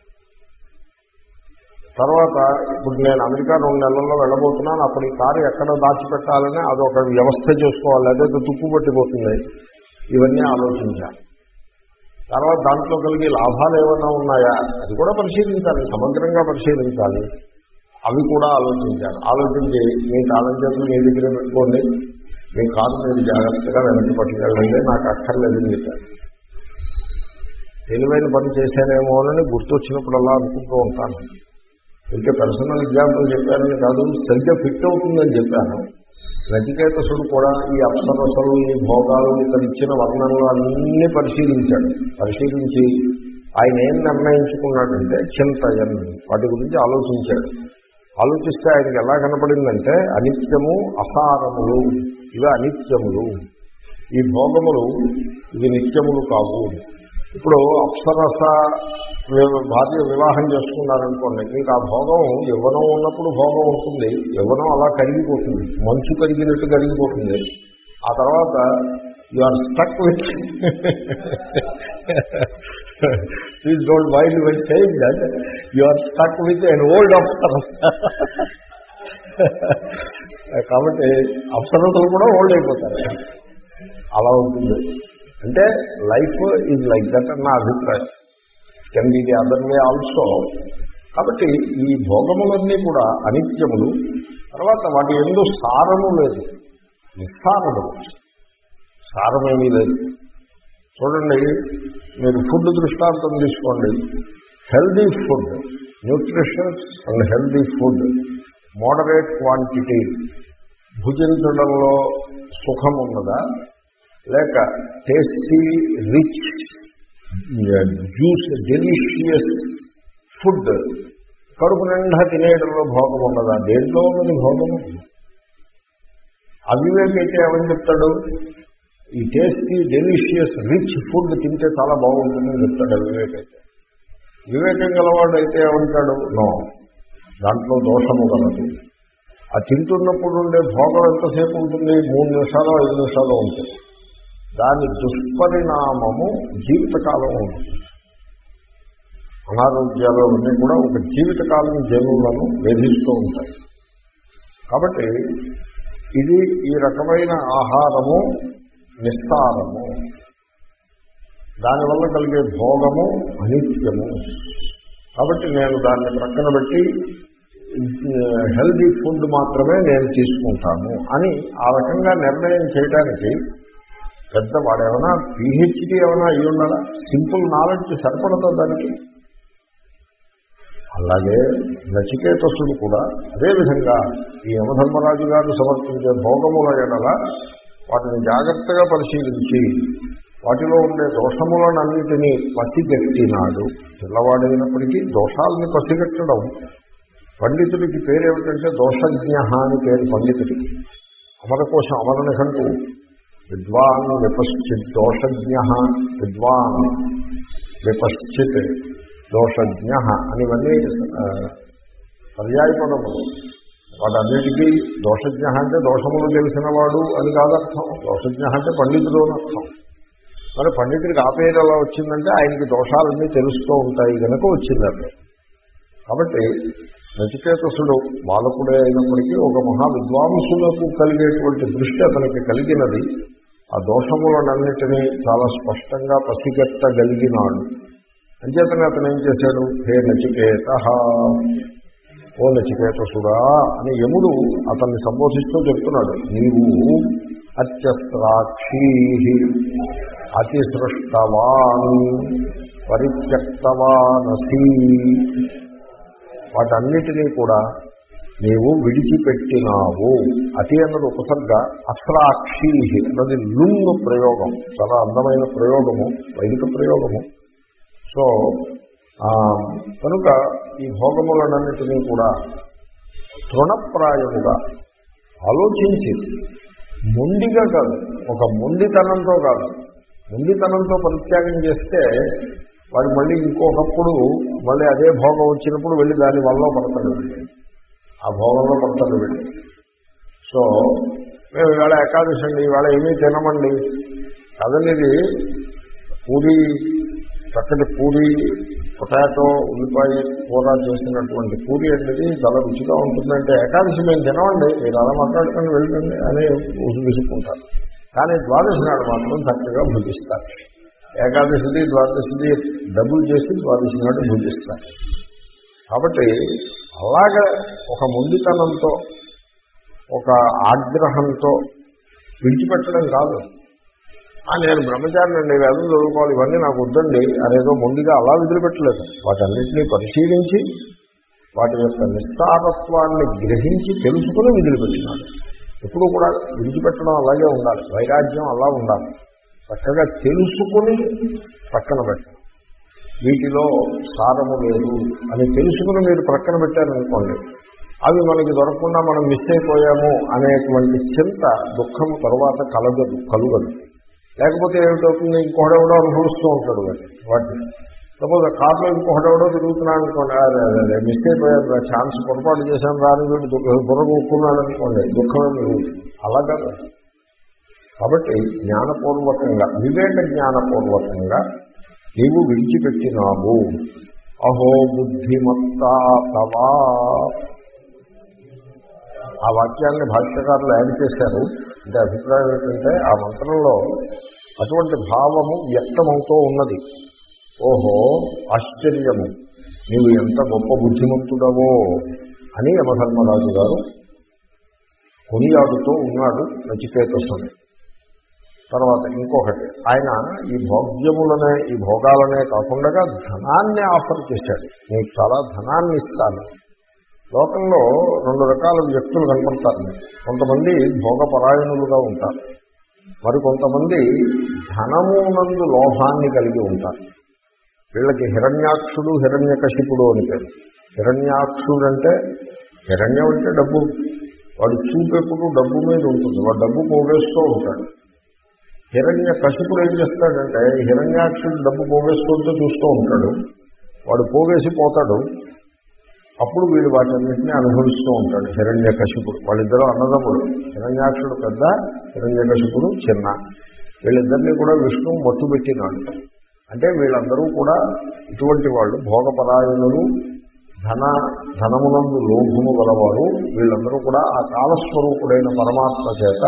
తర్వాత ఇప్పుడు నేను అమెరికా రెండు నెలల్లో వెళ్ళబోతున్నాను, అప్పుడు ఈ కారు ఎక్కడ దాచిపెట్టాలని అదొక వ్యవస్థ చేసుకోవాలి, అదే తుప్పు పట్టిపోతుంది. ఇవన్నీ ఆలోచించాలి. తర్వాత దాంట్లో కలిగే లాభాలు ఏమైనా ఉన్నాయా అది కూడా పరిశీలించాలి, సమగ్రంగా పరిశీలించాలి. అవి కూడా ఆలోచించాలి. ఆలోచించి మీ కాలం చేతులు మీ దగ్గర పెట్టుకోండి, మీ కారు మీరు జాగ్రత్తగా వెనక్కి పట్టుకెళ్ళండి, నాకు అక్కర్లేదు చెప్పారు. తెలివైన పని చేశానేమో అని గుర్తొచ్చినప్పుడల్లా అనుకుంటూ ఉంటాను. ఇంకా పర్సనల్ ఎగ్జాంపుల్ చెప్పానని కాదు, సరిగ్గా ఫిట్ అవుతుందని చెప్పాను. నచికేతసుడు కూడా ఈ అప్సరసలు ఈ భోగాలు ఇక్కడ ఇచ్చిన వర్ణనలు అన్నీ పరిశీలించాడు. పరిశీలించి ఆయన ఏం నిర్ణయించుకున్నాడంటే చింతయన్, వాటి గురించి ఆలోచించాడు. ఆలోచిస్తే ఆయనకి ఎలా కనపడిందంటే అనిత్యము అసారములు, ఇవి అనిత్యములు, ఈ భోగములు ఇవి నిత్యములు కావు. ఇప్పుడు అప్సరస భార్య వివాహం చేసుకున్నారనుకోండి, మీకు ఆ భోగం యవ్వనం ఉన్నప్పుడు భోగం ఉంటుంది, యవ్వనం అలా కరిగిపోతుంది, మంచు కరిగినట్టు కరిగిపోతుంది. ఆ తర్వాత you are stuck with please don't mind when saying that you are stuck with an old అప్సరస. కాబట్టి అప్సరసలు కూడా ఓల్డ్ అయిపోతారు, అలా ఉంటుంది. అంటే లైఫ్ ఈజ్ లైక్ దట్ అని నా అభిప్రాయం. Can be the other way also. కాబట్టి ఈ భోగములన్నీ కూడా అనిత్యములు. తర్వాత వాటి ఎందు సారము లేదు, నిస్సారము, సారమేమీ లేదు. చూడండి, మీరు ఫుడ్ దృష్టాంతం తీసుకోండి. Healthy food, nutritions and healthy food, moderate quantity భుజించడంలో సుఖం ఉన్నదా, లేక tasty rich juice delicious food కడుపు నిండా తినేయడంలో భోగం ఉన్నదా? దేంట్లో ఉన్నది భోగము? అవివేకైతే ఏమని చెప్తాడు, ఈ టేస్టీ డెలిషియస్ రిచ్ ఫుడ్ తింటే చాలా బాగుంటుందని చెప్తాడు అవివేకైతే. వివేకం గలవాడు అయితే ఏమంటాడు, నో, దాంట్లో దోషము కలదు. ఆ తింటున్నప్పుడు ఉండే భోగం ఎంతసేపు ఉంటుంది? మూడు నిమిషాలు ఐదు నిమిషాలు ఉంటుంది. దాని దుష్పరిణామము జీవితకాలం ఉంటుంది. అనారోగ్యాలు అన్నీ కూడా ఒక జీవితకాలం జనులను వేధిస్తూ ఉంటాయి. కాబట్టి ఇది ఈ రకమైన ఆహారము నిస్సారము, దానివల్ల కలిగే భోగము అనిత్యము. కాబట్టి నేను దాన్ని ప్రక్కన పెట్టి హెల్దీ ఫుడ్ మాత్రమే నేను తీసుకుంటాను అని ఆ రకంగా నిర్ణయం చేయడానికి పెద్ద వాడేమైనా పిహెచ్డీ ఏమైనా అయ్యి ఉండాలా? సింపుల్ నాలెడ్జ్ సరిపడతా దానికి? అలాగే నచికేతసుడు కూడా అదేవిధంగా ఈ యమధర్మరాజు గారు సమర్పించే భోగముల ఎడల వాటిని జాగ్రత్తగా పరిశీలించి వాటిలో ఉండే దోషములనన్నిటినీ పసిగట్టినాడు. పిల్లవాడైనప్పటికీ దోషాలని పసిగట్టడం పండితుడికి పేరేమిటంటే దోషజ్ఞ అని పేరు పండితుడికి. అమరకోశం అమరనిఘంటు విద్వాన్ విపశ్చిత్ దోషజ్ఞ, విద్వాన్ విపశ్చిత్ దోషజ్ఞ అనివన్నీ పర్యాయపదములు. వాటన్నిటికీ దోషజ్ఞ అంటే దోషములు తెలిసిన వాడు అని కాదర్థం. దోషజ్ఞ అంటే పండితుడు అని అర్థం. మరి పండితుడికి ఆ పేరు ఎలా వచ్చిందంటే ఆయనకి దోషాలన్నీ తెలుస్తూ ఉంటాయి కనుక వచ్చిందంటే. కాబట్టి నచికేతసుడు బాలకుడే అయినప్పటికీ ఒక మహా విద్వాంసులకు కలిగేటువంటి దృష్టి అతనికి కలిగినది. ఆ దోషములనన్నిటినీ చాలా స్పష్టంగా పసిగట్టగలిగినాడు. అంచేతనే అతను ఏం చేశాడు, హే నచికేత, ఓ నచికేతసుడా అని యముడు అతన్ని సంబోధిస్తూ చెప్తున్నాడు. నీవు అత్యస్త్రాక్షీ అతిసృష్టవాన్ పరిత్యక్తవానసి, వాటన్నిటినీ కూడా నీవు విడిచిపెట్టినావు. అతి అన్నది ఉపసర్గ, అస్రాక్షి అన్నది లుంగ్ ప్రయోగం, చాలా అందమైన ప్రయోగము, వైదిక ప్రయోగము. సో కనుక ఈ భోగములన్నింటినీ కూడా తృణప్రాయముగా ఆలోచించి, మొండిగా కాదు, ఒక మొండితనంతో కాదు, మొండితనంతో పరిత్యాగం చేస్తే వాడు మళ్ళీ ఇంకొకప్పుడు మళ్ళీ అదే భోగం వచ్చినప్పుడు వెళ్ళి దాని వల్ల పడతాడు, వెళ్ళి ఆ భోగంలో పడతాడు వెళ్ళి. సో మేము ఇవాళ ఏకాదశి అండి, ఇవాళ ఏమీ తినమండి అదనేది పూరి, చక్కటి పూరి, పొటాటో ఉల్లిపాయ కూర చేసినటువంటి పూరి అనేది చాలా రుచిగా ఉంటుందంటే ఏకాదశి మేము తినమండి, మీరు అలా మాట్లాడుకుని వెళ్ళండి అని విసుక్కుంటారు. కానీ ద్వాదశి నాడు మాత్రం చక్కగా భుజిస్తారు. ఏకాదశిది ద్వాదశిది డబుల్ చేసి ద్వాదశి నాడు భుజిస్తారు. కాబట్టి అలాగే ఒక మొండితనంతో, ఒక ఆగ్రహంతో విడిచిపెట్టడం కాదు. నేను బ్రహ్మచారిని అండి, వేదం చదువుకోవాలి, ఇవన్నీ నాకు వద్దండి అనేదో మొండిగా అలా వదిలిపెట్టలేదు. వాటన్నింటినీ పరిశీలించి వాటి యొక్క నిస్తారత్వాన్ని గ్రహించి తెలుసుకుని వదిలిపెట్టినాడు. ఎప్పుడూ కూడా విడిచిపెట్టడం అలాగే ఉండాలి, వైరాగ్యం అలా ఉండాలి. చక్కగా తెలుసుకుని పక్కన పెట్టడం, వీటిలో సారము లేదు అని తెలుసుకుని మీరు ప్రక్కన పెట్టారనుకోండి, అవి మనకి దొరకకుండా మనం మిస్ అయిపోయాము అనేటువంటి చింత, దుఃఖము తర్వాత కలగదు కలుగదు. లేకపోతే ఏమిటవుతుంది, ఇంకొకడెవడో అనుభవిస్తూ ఉంటాడు వాటి వాటిని. సపోజ్ కార్లో ఇంకొకడెవడో తిరుగుతున్నాడు అనుకోండి, అదే అదే మిస్ అయిపోయారు, ఛాన్స్ పొరపాటు చేశాను రాని వీడు బుర్ర కొక్కున్నాడు అనుకోండి, దుఃఖమే మిగులుతుంది. అలా కాదు. కాబట్టి జ్ఞానపూర్వకంగా, వివేక జ్ఞానపూర్వకంగా నీవు విడిచిపెట్టినావు. అహో బుద్ధిమత్తా తవా, ఆ వాక్యాన్ని భాష్యకారులు యాడ్ చేశారు. అంటే అభిప్రాయం ఏంటంటే ఆ మంత్రంలో అటువంటి భావము వ్యక్తమవుతూ ఉన్నది. ఓహో ఆశ్చర్యము, నీవు ఎంత గొప్ప బుద్ధిమంతుడవో అని యమధర్మరాజు గారు కొనియాడుతూ ఉన్నాడు నచికేతసుని. తర్వాత ఇంకొకటి, ఆయన ఈ భోగ్యములనే, ఈ భోగాలనే కాకుండా ధనాన్ని ఆఫర్ చేశాడు. నీకు చాలా ధనాన్ని ఇస్తాను. లోకంలో రెండు రకాల వ్యక్తులు కనపడతారు. కొంతమంది భోగపరాయణులుగా ఉంటారు, మరి కొంతమంది ధనమునందు లోభాన్ని కలిగి ఉంటారు. వీళ్ళకి హిరణ్యాక్షుడు, హిరణ్యకశిపుడు అని పేరు. హిరణ్యాక్షుడు అంటే, హిరణ్యం అంటే డబ్బు, వాడు చూపెప్పుడు డబ్బు మీద ఉంటుంది, వాడు డబ్బు పోగేస్తూ ఉంటాడు. హిరణ్య కశిపుడు ఏం చేస్తాడంటే, హిరణ్యాక్షుడు డబ్బు పోగేస్తుంటే చూస్తూ ఉంటాడు, వాడు పోగేసి పోతాడు. అప్పుడు వీడు వాటన్నింటినీ అనుభవిస్తూ ఉంటాడు హిరణ్య కశిపుడు. వాళ్ళిద్దరూ అన్నదమ్ముడు, హిరణ్యాక్షుడు పెద్ద, హిరణ్య కశిపుడు చిన్న. వీళ్ళిద్దరినీ కూడా విష్ణువు మట్టు పెట్టినాడు. అంటే వీళ్ళందరూ కూడా ఇటువంటి వాళ్ళు, భోగపరాయణులు, ధన ధనమునందు లోభము గలవారు. వీళ్ళందరూ కూడా ఆ కాలస్వరూపుడైన పరమాత్మ చేత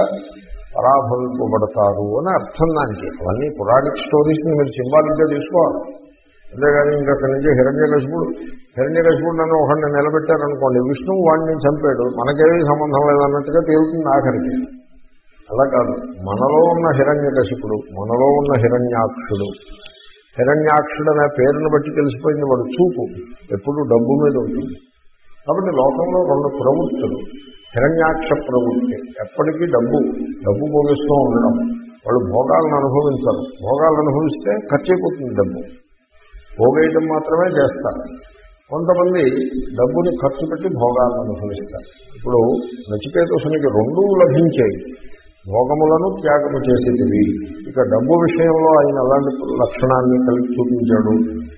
పరాభవింపబడతారు అని అర్థం దానికి. అవన్నీ పురాణిక్ స్టోరీస్ని మీరు సింబాలిక్గా తీసుకోవాలి. అంతేగాని ఇంకా అక్కడి నుంచి హిరణ్యకశిపుడు హిరణ్యకశిపుడు నన్ను ఒకరిని నిలబెట్టారనుకోండి, విష్ణువు వాడిని చంపాడు, మనకేమీ సంబంధం లేదన్నట్టుగా తేలుతుంది ఆఖరికి. అలా కాదు, మనలో ఉన్న హిరణ్యకశిపుడు, మనలో ఉన్న హిరణ్యాక్షుడు. హిరణ్యాక్షుడు అనే పేరును బట్టి తెలిసిపోయింది వాడు చూపు ఎప్పుడు డబ్బు మీద ఉంటుంది. కాబట్టి లోకంలో రెండు ప్రవృత్తులు, హిరణ్యాక్ష ప్రవృత్తి, ఎప్పటికీ డబ్బు డబ్బు పోగిస్తూ ఉండడం. వాళ్ళు భోగాలను అనుభవించరు, భోగాలను అనుభవిస్తే ఖర్చు అయిపోతుంది డబ్బు, పోగేయడం మాత్రమే చేస్తారు. కొంతమంది డబ్బుని ఖర్చు పెట్టి భోగాలను అనుభవిస్తారు. ఇప్పుడు నచికేతసునికి రెండూ లభించాయి, భోగములను త్యాగము చేసేటివి. ఇక డబ్బు విషయంలో ఆయన అలాంటి లక్షణాన్ని కలిగి చూపించాడు.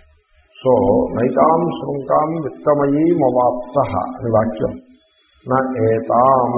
సో నైతాం శృంకాం విత్తమయీ మవాప్త అని వాక్యం. నా ఏతాం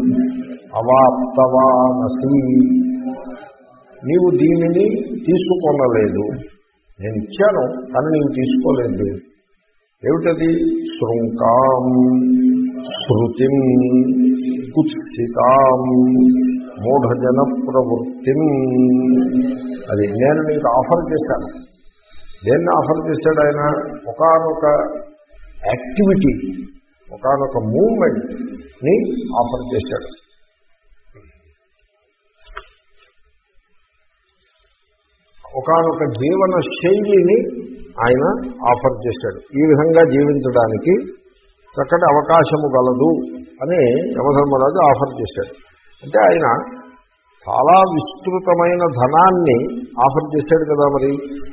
అవాప్తవానసి, నీవు దీనిని తీసుకొనలేదు, నేను ఇచ్చాను కానీ నీవు తీసుకోలేదు. ఏమిటది? శృంకాం శృతిం కుత్సితాం మూఢజన ప్రవృత్తిం. అది నేను నీకు ఆఫర్ చేశాను. దేన్ని ఆఫర్ చేశాడు ఆయన? ఒకానొక యాక్టివిటీ, ఒకానొక మూవ్మెంట్ని ఆఫర్ చేశాడు. ఒకానొక జీవన శైలిని ఆయన ఆఫర్ చేశాడు. ఈ విధంగా జీవించడానికి చక్కటి అవకాశము గలదు అని యమధర్మరాజు ఆఫర్ చేశాడు. అంటే ఆయన చాలా విస్తృతమైన ధనాన్ని ఆఫర్ చేశాడు కదా. మరి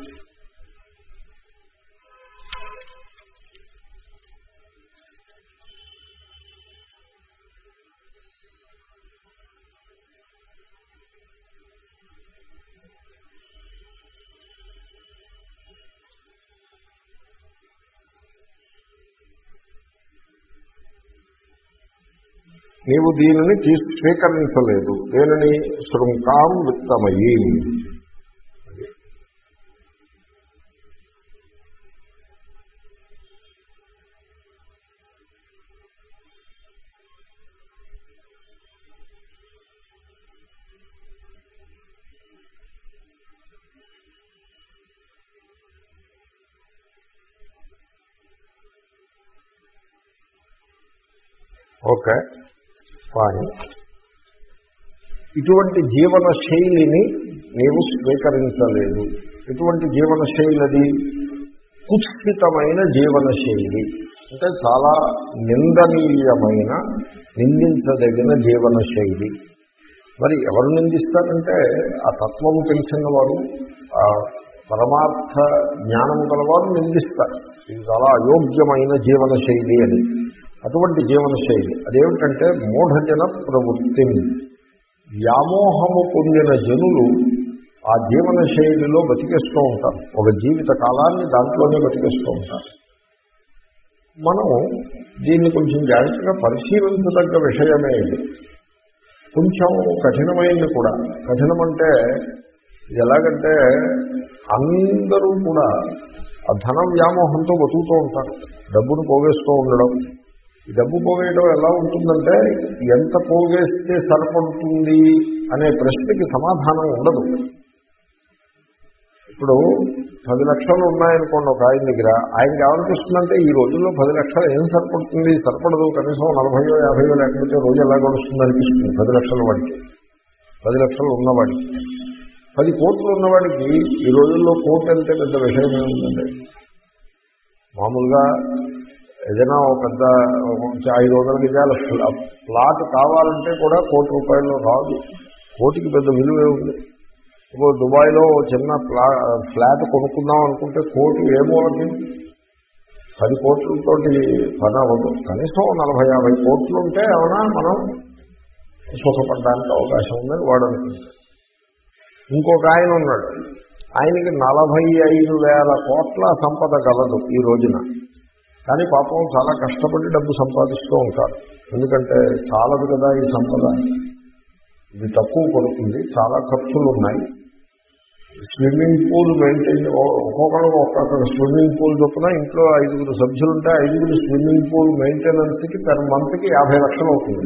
నీవు దీనిని స్వీకరించలేదు. దేనిని? శృంకాం విత్తమయీ. ఓకే, కానీ ఇటువంటి జీవన శైలిని నీవు స్వీకరించలేదు. ఇటువంటి జీవన శైలి అది కుత్సితమైన జీవన శైలి, అంటే చాలా నిందనీయమైన, నిందించదగిన జీవన శైలి. మరి ఎవరు నిందిస్తారంటే ఆ తత్వము తెలిసిన వారు, ఆ పరమార్థ జ్ఞానము గలవారు నిందిస్తారు. ఇది చాలా అయోగ్యమైన జీవన శైలి అని. అటువంటి జీవన శైలి అదేమిటంటే మూఢజన ప్రవృత్తి. వ్యామోహము పొందిన జనులు ఆ జీవన శైలిలో బతికేస్తూ ఉంటారు. ఒక జీవిత కాలాన్ని దాంట్లోనే బతికేస్తూ ఉంటారు. మనం దీన్ని కొంచెం జాగ్రత్తగా పరిశీలించదగ్గ విషయమే ఇది. కొంచెం కఠినమైనది కూడా. కఠినమంటే ఇది ఎలాగంటే అందరూ కూడా ఆ ధన వ్యామోహంతో బతుకుతూ ఉంటారు. డబ్బును పోగేస్తూ ఉండడం. ఈ డబ్బు పోగేయడం ఎలా ఉంటుందంటే ఎంత పోగేస్తే సరిపడుతుంది అనే ప్రశ్నకి సమాధానం ఉండదు. ఇప్పుడు పది లక్షలు ఉన్నాయనుకోండి ఒక ఆయన దగ్గర, ఆయనకి ఏమనిపిస్తుందంటే ఈ రోజుల్లో పది లక్షలు ఏం సరిపడుతుంది, సరిపడదు, కనీసం నలభయో యాభయో లేకపోతే రోజు ఎలా గడుస్తుంది అనిపిస్తుంది పది లక్షల వాడికి. పది లక్షలు ఉన్నవాడికి, పది కోట్లు ఉన్నవాడికి ఈ రోజుల్లో కోట్లు అంటే పెద్ద విషయం ఏముందండి. మామూలుగా ఏదైనా ఒక పెద్ద ఐదు వందల గజాల ప్లాట్ కావాలంటే కూడా కోటి రూపాయలు రాదు. కోటికి పెద్ద విలువే ఉంది. ఇప్పుడు దుబాయ్లో చిన్న ప్లా ఫ్లాట్ కొనుక్కుందాం అనుకుంటే కోటి ఏమో అది పది కోట్లతో పని అవ్వదు. కనీసం నలభై యాభై కోట్లు ఉంటే ఏమైనా మనం సుఖపడడానికి అవకాశం ఉందని వాడు అనుకుంటాడు. ఇంకొక ఆయన ఉన్నాడు, ఆయనకి నలభై ఐదు వేల కోట్ల సంపద గలదు ఈ రోజున. కానీ పాపం చాలా కష్టపడి డబ్బు సంపాదిస్తూ ఉంటారు. ఎందుకంటే చాలదు కదా ఈ సంపద, ఇది తక్కువ పడుతుంది, చాలా ఖర్చులు ఉన్నాయి. స్విమ్మింగ్ పూల్ మెయింటైన్, ఒక్కొక్కరు ఒక్కొక్క స్విమ్మింగ్ పూల్ చొప్పున ఇంట్లో ఐదుగురు సభ్యులుంటే ఐదుగురు స్విమ్మింగ్ పూల్ మెయింటెనెన్స్కి పర్ మంత్కి యాభై లక్షలు అవుతుంది.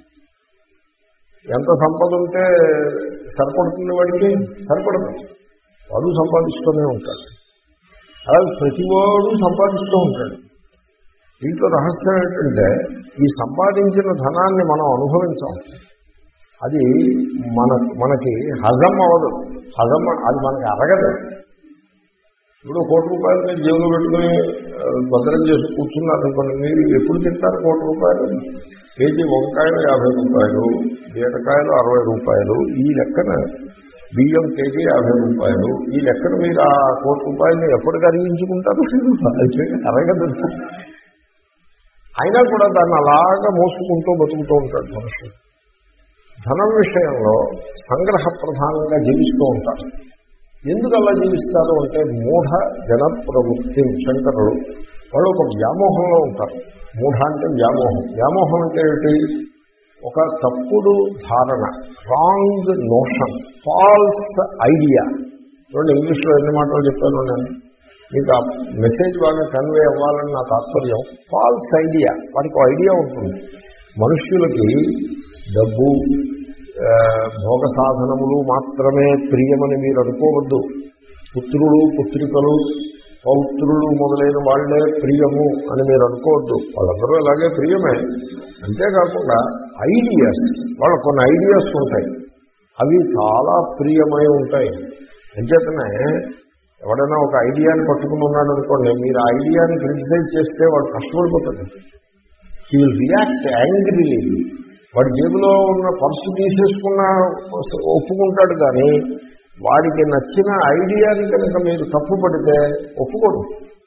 ఎంత సంపద ఉంటే సరిపడుతుంది వాడికి? సరిపడదు. వాడు సంపాదిస్తూనే ఉంటాడు. అలాగే ప్రతివాడు సంపాదిస్తూ ఉంటాడు. దీంట్లో రహస్యం ఏంటంటే ఈ సంపాదించిన ధనాన్ని మనం అనుభవించాం. అది మన మనకి హజం అవ్వదు. హజం అది మనకి అరగదు. ఇప్పుడు కోటి రూపాయలు మీరు జేబులో పెట్టుకుని భద్రం చేసి కూర్చున్నారనుకోండి, మీరు ఎప్పుడు తింటారు కోటి రూపాయలు? కేజీ వంకాయలు యాభై రూపాయలు, బీరకాయలు అరవై రూపాయలు, ఈ లెక్కన బియ్యం కేజీ యాభై రూపాయలు, ఈ లెక్కన మీరు ఆ కోటి రూపాయలు ఎప్పుడు కరిగించుకుంటారు? అరగదు. అయినా కూడా దాన్ని అలాగా మోసుకుంటూ బతుకుతూ ఉంటాడు మనుషులు. ధనం విషయంలో సంగ్రహ ప్రధానంగా జీవిస్తూ ఉంటారు. ఎందుకు అలా జీవిస్తారు అంటే మూఢ జన ప్రవృత్తి. శంకరుడు వాళ్ళు ఒక వ్యామోహంలో ఉంటారు. మూఢ అంటే వ్యామోహం. వ్యామోహం అంటే ఏమిటి? ఒక తప్పుడు ధారణ, రాంగ్ నోషన్, ఫాల్స్ ఐడియా. చూడండి, ఇంగ్లీష్లో ఎన్ని మాటలు చెప్పాను నేను. మీకు ఆ మెసేజ్ బాగా కన్వే అవ్వాలని నా తాత్పర్యం. False idea. వాడికి ఐడియా ఉంటుంది. మనుష్యులకి డబ్బు, భోగ సాధనములు మాత్రమే ప్రియమని మీరు అనుకోవద్దు. పుత్రులు, పుత్రికలు, పౌత్రులు మొదలైన వాళ్లే ప్రియము అని మీరు అనుకోవద్దు. వాళ్ళందరూ ఇలాగే ప్రియమే. అంతేకాకుండా ఐడియాస్, వాళ్ళకు కొన్ని ఐడియాస్ ఉంటాయి, అవి చాలా ప్రియమై ఉంటాయి. అంచేతనే ఎవడైనా ఒక ఐడియాని పట్టుకుని ఉన్నాడు అనుకోండి, మీరు ఆ ఐడియాని క్రిటిసైజ్ చేస్తే వాడు కష్టపడిపోతాడు. He will react angrily. వాడి జేబులో ఉన్న పర్సు తీసేసుకున్న ఒప్పుకుంటాడు, కానీ వాడికి నచ్చిన ఐడియాని కనుక మీరు తప్పుపడితే ఒప్పుకోడు.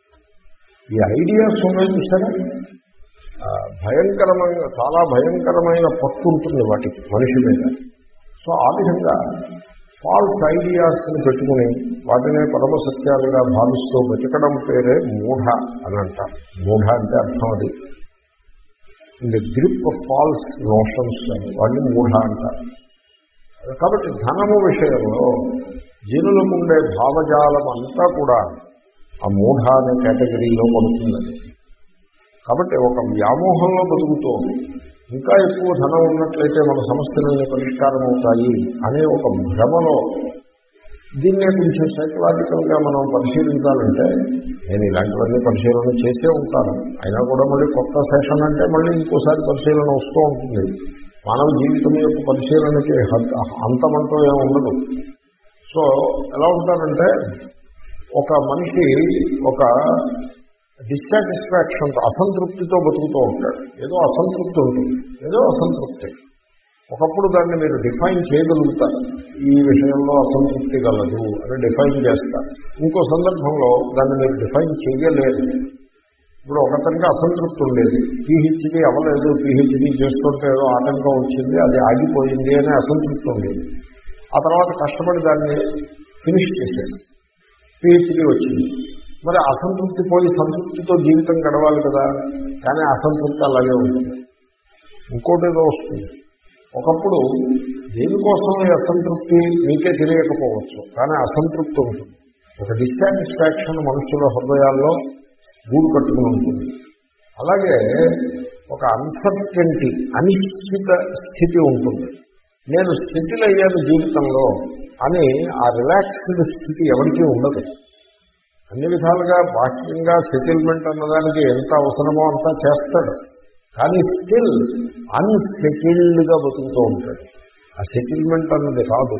ఈ ఐడియాస్ ఉన్నాయి చూసారా, భయంకరమైన, చాలా భయంకరమైన పట్టు ఉంటుంది వాటికి మనిషి మీద. సో ఆ విధంగా ఫాల్స్ ఐడియాస్ని పెట్టుకుని వాటినే పరమ సత్యాలుగా భావిస్తూ బతకడం పేరే మూఢ అని అంటారు. మూఢ అంటే అర్థం అది, in the grip of false notions అని వాటిని మూఢ అంటారు. కాబట్టి ధనము విషయంలో జనులకు ఉండే భావజాలం అంతా కూడా ఆ మూఢ అనే కేటగిరీలో పడుతుంది. కాబట్టి ఒక వ్యామోహంలో బతుకుతూ ఇంకా ఎక్కువ ధనం ఉన్నట్లయితే మన సమస్యలన్నీ పరిష్కారం అవుతాయి అనే ఒక భ్రమలో, దీన్నే కొంచెం సైకలాజికల్గా మనం పరిశీలించాలంటే, నేను ఇలాంటివన్నీ పరిశీలన చేసే ఉంటాను, అయినా కూడా మళ్ళీ కొత్త సెషన్ అంటే మళ్ళీ ఇంకోసారి పరిశీలన వస్తూ ఉంటుంది. మానవ జీవితం యొక్క పరిశీలనకి అంతమంటూ ఏమి ఉండదు. సో ఎలా ఉంటారంటే, ఒక మనిషి ఒక డిస్సాటిస్ఫాక్షన్, అసంతృప్తితో బతుకుతూ ఉంటాడు. ఏదో అసంతృప్తి ఉంటుంది, ఏదో అసంతృప్తి. ఒకప్పుడు దాన్ని మీరు డిఫైన్ చేయగలుగుతారు, ఈ విషయంలో అసంతృప్తి గలదు అని డిఫైన్ చేస్తారు. ఇంకో సందర్భంలో దాన్ని మీరు డిఫైన్ చేయలేరు. ఇప్పుడు ఒకతనికి అసంతృప్తి ఉండేది, పీహెచ్డీ అవ్వలేదు, పీహెచ్డీ చేస్తుంటే ఏదో ఆటంకం వచ్చింది, అది ఆగిపోయింది అనే అసంతృప్తి ఉండేది. ఆ తర్వాత కష్టపడి దాన్ని ఫినిష్ చేశాడు, పీహెచ్డీ వచ్చింది. మరి అసంతృప్తి పోయి సంతృప్తితో జీవితం గడవాలి కదా, కానీ అసంతృప్తి అలాగే ఉంటుంది, ఇంకోటి ఏదో వస్తుంది. ఒకప్పుడు దేనికోసం ఈ అసంతృప్తి మీకే తెలియకపోవచ్చు, కానీ అసంతృప్తి ఉంటుంది. ఒక డిస్సాటిస్ఫాక్షన్ మనుషుల హృదయాల్లో గూడు కట్టుకుని ఉంటుంది. అలాగే ఒక అన్సర్టెంటీ, అనిశ్చిత స్థితి ఉంటుంది. నేను సెటిల్ అయ్యాను జీవితంలో అని ఆ రిలాక్స్డ్ స్థితి ఎవరికీ ఉండదు. అన్ని విధాలుగా బాహ్యంగా సెటిల్మెంట్ అన్నదానికి ఎంత అవసరమో అంతా చేస్తాడు, కానీ స్టిల్ అన్సెటిల్డ్గా బతుకుతూ ఉంటాడు. ఆ సెటిల్మెంట్ అన్నది రాదు.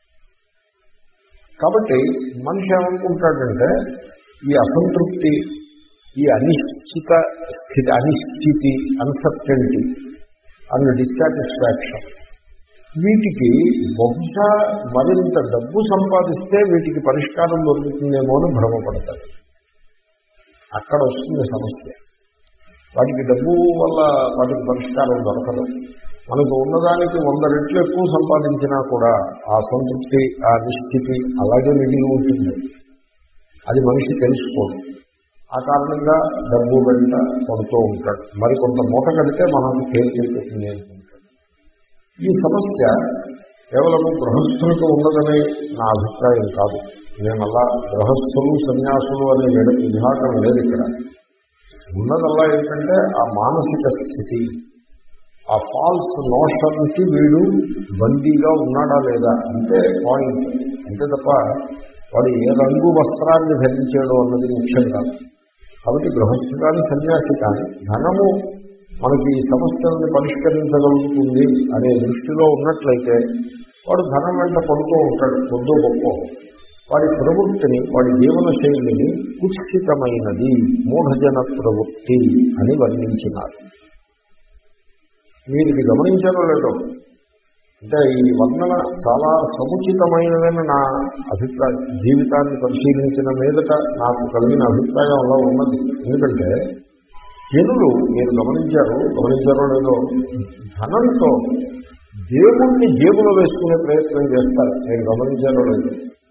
కాబట్టి మనిషి ఏమనుకుంటాడంటే, ఈ అసంతృప్తి, ఈ అనిశ్చిత స్థితి, అనిశ్చితి, అన్సర్టెంటీ అండ్ డిస్సాటిస్ఫాక్షన్, వీటికి బహుశా మరింత డబ్బు సంపాదిస్తే వీటికి పరిష్కారం దొరుకుతుందేమో అని భ్రమపడతారు. అక్కడ వస్తుంది సమస్య. వాటికి డబ్బు వల్ల వాటికి పరిష్కారం దొరకదు. మనకు ఉన్నదానికి వంద రెట్లు ఎక్కువ సంపాదించినా కూడా ఆ సంతృప్తి, ఆ నిశ్చితి అలాగే మిగిలి ఉంటుంది. అది మనిషి తెలుసుకోదు. ఆ కారణంగా డబ్బు వెంట పడుతూ ఉంటాడు. మరి కొంత మూట కడితే మనకు తేలిపోతుంది అనుకుంటాడు. ఈ సమస్య కేవలము గృహస్థులకు ఉన్నదని నా అభిప్రాయం కాదు. నేను అలా గృహస్థులు సన్యాసులు అనే విభాగం లేదు ఇక్కడ. ఉన్నదల్లా ఏంటంటే ఆ మానసిక స్థితి, ఆ ఫాల్స్ నోషన్కి వీడు బందీగా ఉన్నాడా లేదా అంతే పాయింట్. అంతే తప్ప వాడు ఏ రంగు వస్త్రాన్ని ధరించాడు అన్నది ముఖ్యం కాదు. కాబట్టి గృహస్థు కానీ సన్యాసి కానీ ధనము మనకి ఈ సమస్యలను పరిష్కరించగలుగుతుంది అనే దృష్టిలో ఉన్నట్లయితే వాడు ధనం వెంట పడుతూ ఉంటాడు. కొద్దో గొప్ప వాడి ప్రవృత్తిని, వాడి జీవన శైలిని కుత్సితమైనది, మూఢజన ప్రవృత్తి అని వర్ణించినారు. మీరు ఇది గమనించారో లేదో, అంటే ఈ వర్ణన చాలా సముచితమైనదని నా అభిప్రాయం. జీవితాన్ని పరిశీలించిన మీదట నాకు కలిగిన అభిప్రాయం అలా ఉన్నది. ఎందుకంటే జనులు, మీరు గమనించారు గమనించారో లేదో, ధనంతో దేవుణ్ణి జేబులో వేసుకునే ప్రయత్నం చేస్తారు. నేను గమనించారో లేదు,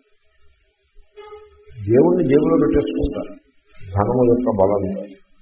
దేవుణ్ణి జేబులో పెట్టేసుకుంటారు ధనము యొక్క బలంతో.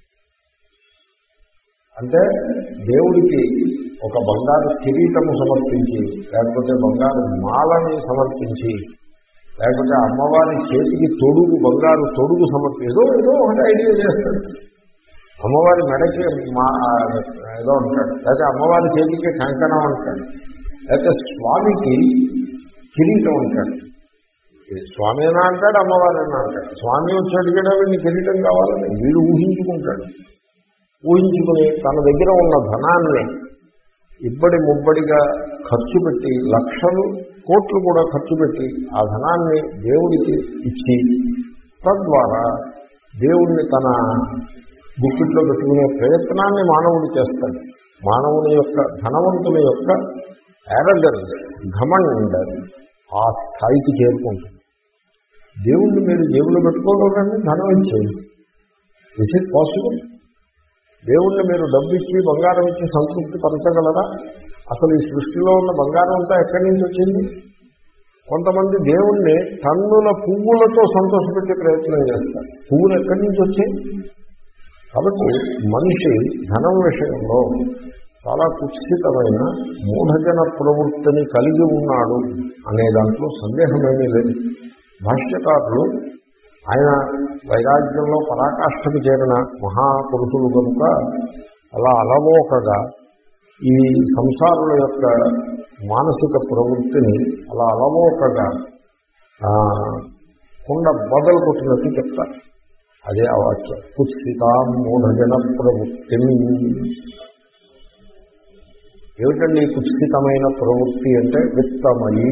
అంటే దేవుడికి ఒక బంగారు కిరీటము సమర్పించి, లేకపోతే బంగారు మాలని సమర్పించి, లేకపోతే అమ్మవారి చేతికి తొడుగు, బంగారు తొడుగు సమర్పి ఏదో ఏదో ఒకటి ఐడియా చేస్తాడు. అమ్మవారి మెడకి మా ఏదో అంటాడు, లేకపోతే అమ్మవారి చేతికి కంకణం అంటాడు, లేకపోతే స్వామికి కిరీటం అంటాడు. స్వామి అయినా అంటాడు, అమ్మవారైనా అంటాడు. స్వామి వచ్చి అడిగాడా వీడిని కిరీటం కావాలని వీడు ఊహించుకుంటాడు. ఊహించుకుని తన దగ్గర ఉన్న ధనాన్ని ఇబ్బడి ముబ్బడిగా ఖర్చు పెట్టి, లక్షలు కోట్లు కూడా ఖర్చు పెట్టి ఆ ధనాన్ని దేవుడికి ఇచ్చి, తద్వారా దేవుణ్ణి తన గుప్పిట్లో పెట్టుకునే ప్రయత్నాన్ని మానవుడు చేస్తాడు. మానవుని యొక్క ధనవంతుని యొక్క యారగన్స్, ఘమండ్ ఆ స్థాయికి చేరుకుంటుంది. దేవుణ్ణి మీరు జేబులో పెట్టుకోగలరండి, ధనం ఇచ్చేది. Is it possible? దేవుణ్ణి మీరు డబ్బు ఇచ్చి బంగారం ఇచ్చి సంతృప్తి పరచగలరా? అసలు ఈ సృష్టిలో ఉన్న బంగారం అంతా ఎక్కడి నుంచి వచ్చింది? కొంతమంది దేవుణ్ణి టన్నుల పువ్వులతో సంతోషపెట్టే ప్రయత్నం చేస్తారు. పువ్వులు ఎక్కడి నుంచి వచ్చాయి? కాబట్టి మనిషి ధనం విషయంలో చాలా కుత్సితమైన మూఢజన ప్రవృత్తిని కలిగి ఉన్నాడు అనే దాంట్లో సందేహమేమీ లేదు. భాష్యకారులు ఆయన వైరాగ్యంలో పరాకాష్ఠకు చేరిన మహాపురుషులు కనుక అలా అలవోకగా ఈ సంసారుల యొక్క మానసిక ప్రవృత్తిని అలా అలవోకగా కుండ బదలు కొట్టినట్టు చెప్తారు. అదే ఆ వాక్యం, కుత్సితాం మూఢజన ప్రవృత్తిని. ఏమిటండి కుత్సితమైన ప్రవృత్తి అంటే? విత్తమయీ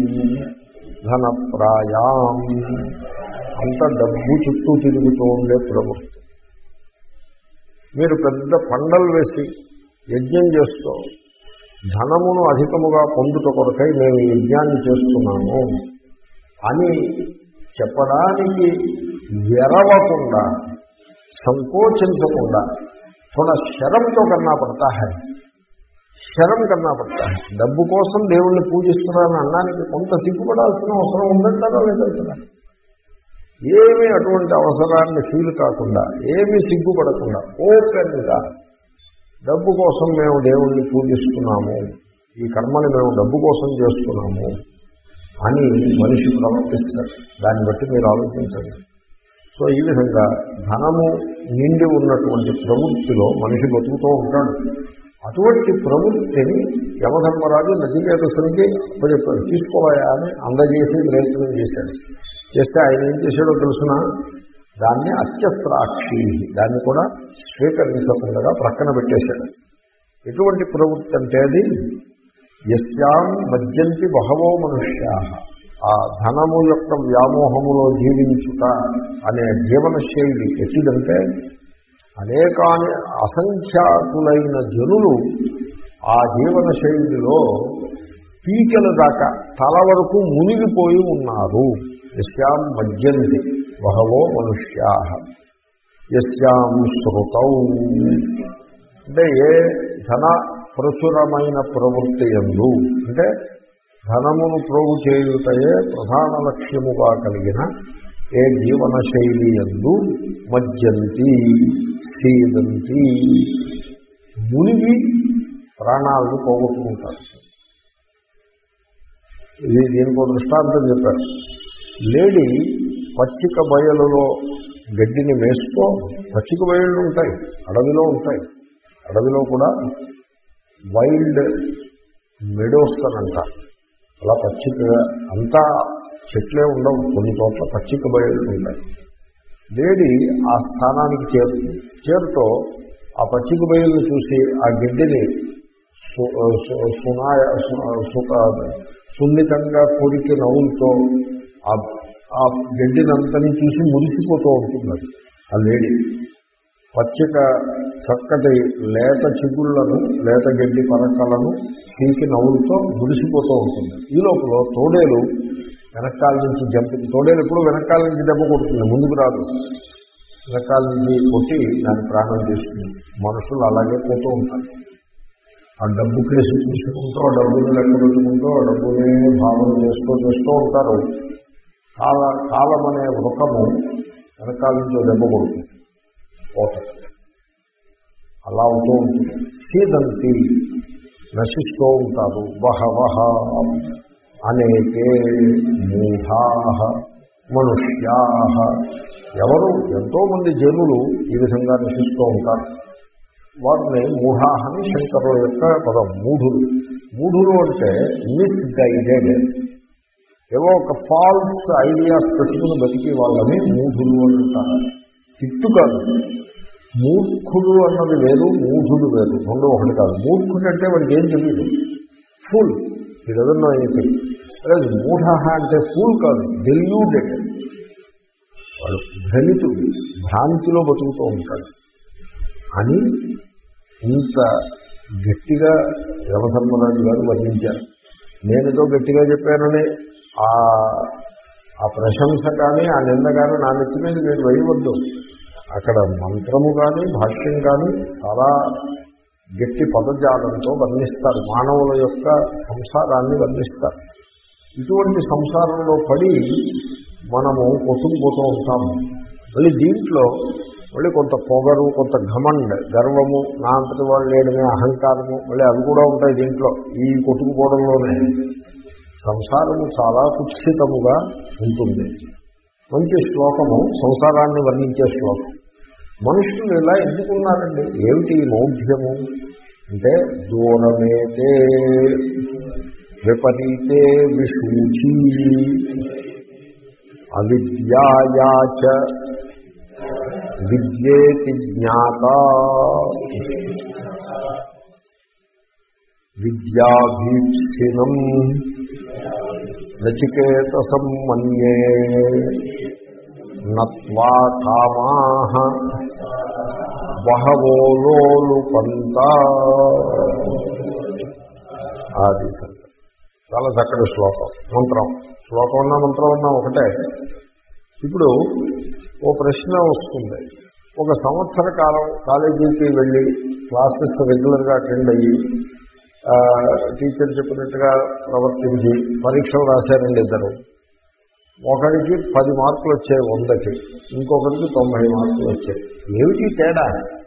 ధనప్రాయాం, అంత డబ్బు చుట్టూ తిరుగుతూ ఉండే ప్రవృత్తి. మీరు పెద్ద పండలు వేసి యజ్ఞం చేస్తూ ధనమును అధికముగా పొందుట కొరకై మేము యజ్ఞాన్ని చేస్తున్నాము అని చెప్పడానికి వెరవకుండా, సంకోచించకుండా थोड़ा शर्म तो करना पड़ता है, శరం కన్నా పడతా. డబ్బు కోసం దేవుణ్ణి పూజిస్తున్నారని అన్నానికి కొంత సిగ్గుపడాల్సిన అవసరం ఉందంటారా లేదంటారా? ఏమీ అటువంటి అవసరాన్ని ఫీల్ కాకుండా, ఏమీ సిగ్గుపడకుండా ఓపెన్గా డబ్బు కోసం మేము దేవుణ్ణి పూజిస్తున్నాము, ఈ కర్మని మేము డబ్బు కోసం చేస్తున్నాము అని మనిషి ప్రవర్తిస్తారు. దాన్ని బట్టి మీరు ఆలోచించండి. సో ఈ విధంగా ధనము నిండి ఉన్నటువంటి ప్రవృత్తిలో మనిషి బతుకుతూ ఉంటాడు. అటువంటి ప్రవృత్తిని యమధర్మరాజు నచికేతసునికి అప్పచెప్పాడు. తీసుకోవాయా అని అందజేసి ప్రయత్నం చేశాడు. చేస్తే ఆయన ఏం చేశాడో తెలుసిన, దాన్ని అత్యస్త్రాక్షి, దాన్ని కూడా స్వీకరించకుండా ప్రక్కన పెట్టేశాడు. ఎటువంటి ప్రవృత్తి అంటే అది యస్యాం మజ్జంతి బహవో మనుష్యా, ఆ ధనము యొక్క వ్యామోహములో జీవించుట అనే జీవన శైలి ఎట్టిదంటే అనేకాని అసంఖ్యాకులైన జనులు ఆ జీవన శైలిలో పీకెల దాకా తల వరకు మునిగిపోయి ఉన్నారు. యస్యాం మజ్జంతి బహవో మనుష్యా యస్యాం శ్రుతౌ, అంటే ఏ ధన ప్రచురమైన ప్రవృత్తి యందు, అంటే ధనమును ప్రోగు చేయుటయే ప్రధాన లక్ష్యముగా కలిగిన ఏ జీవన శైలి యందు మజ్జంతి స్థీదంతి, మునిగి ప్రాణాలను పోగొట్టుకుంటారు. ఇది దీనికి ఒక దృష్టాంతం చెప్పారు. లేడీ పచ్చిక బయలులో గడ్డిని వేస్తూ, పచ్చిక బయళ్ళు ఉంటాయి, అడవిలో ఉంటాయి, అడవిలో కూడా వైల్డ్ మెడోస్ అని అంటారు. అలా పచ్చిక అంతా చెట్లే ఉండవు, కొన్ని చోట్ల పచ్చిక బయళ్ళు ఉంటాయి. లేడీ ఆ స్థానానికి చేరుతుంది. చేరుతో ఆ పచ్చిక బయలును చూసి ఆ గడ్డిని సునాయ సున్నితంగా కొరికి నవ్వులతో ఆ గడ్డినంతని చూసి మురిసిపోతూ ఉంటుంది ఆ లేడీ. పచ్చిక చక్కటి లేత చిగుళ్లను, లేత గడ్డి పరకలను తీసి నవ్వులతో మురిసిపోతూ ఉంటుంది. ఈ లోపల తోడేలు వెనకాల నుంచి జంపింగ్, తోడేలు ఎప్పుడు వెనకాల నుంచి దెబ్బ కొడుతుంది, ముందుకు రాదు. వెనకాల నుంచి కొట్టి దాని ప్రాణం తీసుకుంది. మనుషులు అలాగే పోతూ ఉంటారు. ఆ డబ్బు కేసు తీసుకుంటూ, ఆ డబ్బుని లెక్క పెట్టుకుంటూ, ఆ డబ్బునే భావన చేస్తూ చేస్తూ ఉంటారు. కాల కాలం అనే వృకము వెనకాల నుంచి దెబ్బ కొడుతుంది, పోతుంది. అలా అవుతూ ఉంటుంది. సీదంతి, నశిస్తూ ఉంటారు. బహవః అనేకే మూఢాః మనుష్యాః, ఎవరు ఎంతో మంది జనులు ఈ విధంగా నశిస్తూ ఉంటారు. వారిని మూఢాః అని శంకరుల యొక్క పదం. మూఢులు, మూఢులు అంటే మిస్గైడెడ్, ఏవో ఒక ఫాల్స్ ఐడియాస్ పెట్టుకుని బతికి వాళ్ళని మూఢులు అంటారు. తిట్టు కాదు. మూర్ఖుడు అన్నది వేరు, మూఢుడు వేరు, రెండు ఒకటి కాదు. మూర్ఖుడు అంటే వాడికి ఏం తెలియదు, ఫుల్, ఈ డజన్ ఎనీథింగ్. అదే మూఢ అంటే ఫుల్ కాదు, డెల్యూడెడ్, వాడు భ్రమితుడు, భ్రాంతిలో బతుకుతూ ఉంటాడు. అని ఇంత గట్టిగా యమధర్మరాజు గారు వర్ణించారు. నేనేదో గట్టిగా చెప్పానని ఆ ఆ ప్రశంస కానీ ఆ నింద కానీ నా నెత్తి మీద మీరు వేయవద్దు. అక్కడ మంత్రము కానీ భాష్యం కానీ చాలా గట్టి పదజాలంతో వర్ణిస్తారు, మానవుల యొక్క సంసారాన్ని వర్ణిస్తారు. ఇటువంటి సంసారంలో పడి మనము కొట్టుకుపోతూ ఉంటాము. మళ్ళీ దీంట్లో మళ్ళీ కొంత పొగరు, కొంత ఘమండ్, గర్వము, నా అంతటి వాళ్ళు లేడమే అహంకారము, మళ్ళీ అవి కూడా ఉంటాయి దీంట్లో. ఈ కొట్టుకుపోవడంలోనే సంసారము చాలా కుత్సితముగా ఉంటుంది. మంచి శ్లోకము, సంసారాన్ని వర్ణించే శ్లోకం. మనుషులు ఇలా ఎందుకున్నారండి? ఏమిటి మౌఢ్యము అంటే దూరమేతే విపరీతే విశూచి అవిద్యాయాచ విద్యేతి జ్ఞాత విద్యాభీక్షిణం నచికేతసం మన్యే నత్వా కామాః బహవో లోలుపంతా. అది చాలా చక్కటి శ్లోకం. మంత్రం శ్లోకం ఉన్నా మంత్రం ఉన్నా ఒకటే. ఇప్పుడు ఓ ప్రశ్న వస్తుంది. ఒక సంవత్సర కాలం కాలేజీకి వెళ్ళి క్లాసెస్ రెగ్యులర్గా అటెండ్ అయ్యి టీచర్ చెప్పినట్టుగా ప్రవర్తించి పరీక్షలు రాశారండి ఇద్దరు. ఒకరికి పది మార్కులు వచ్చాయి వందకి, ఇంకొకరికి తొంభై మార్కులు వచ్చాయి. ఏమిటి తేడా?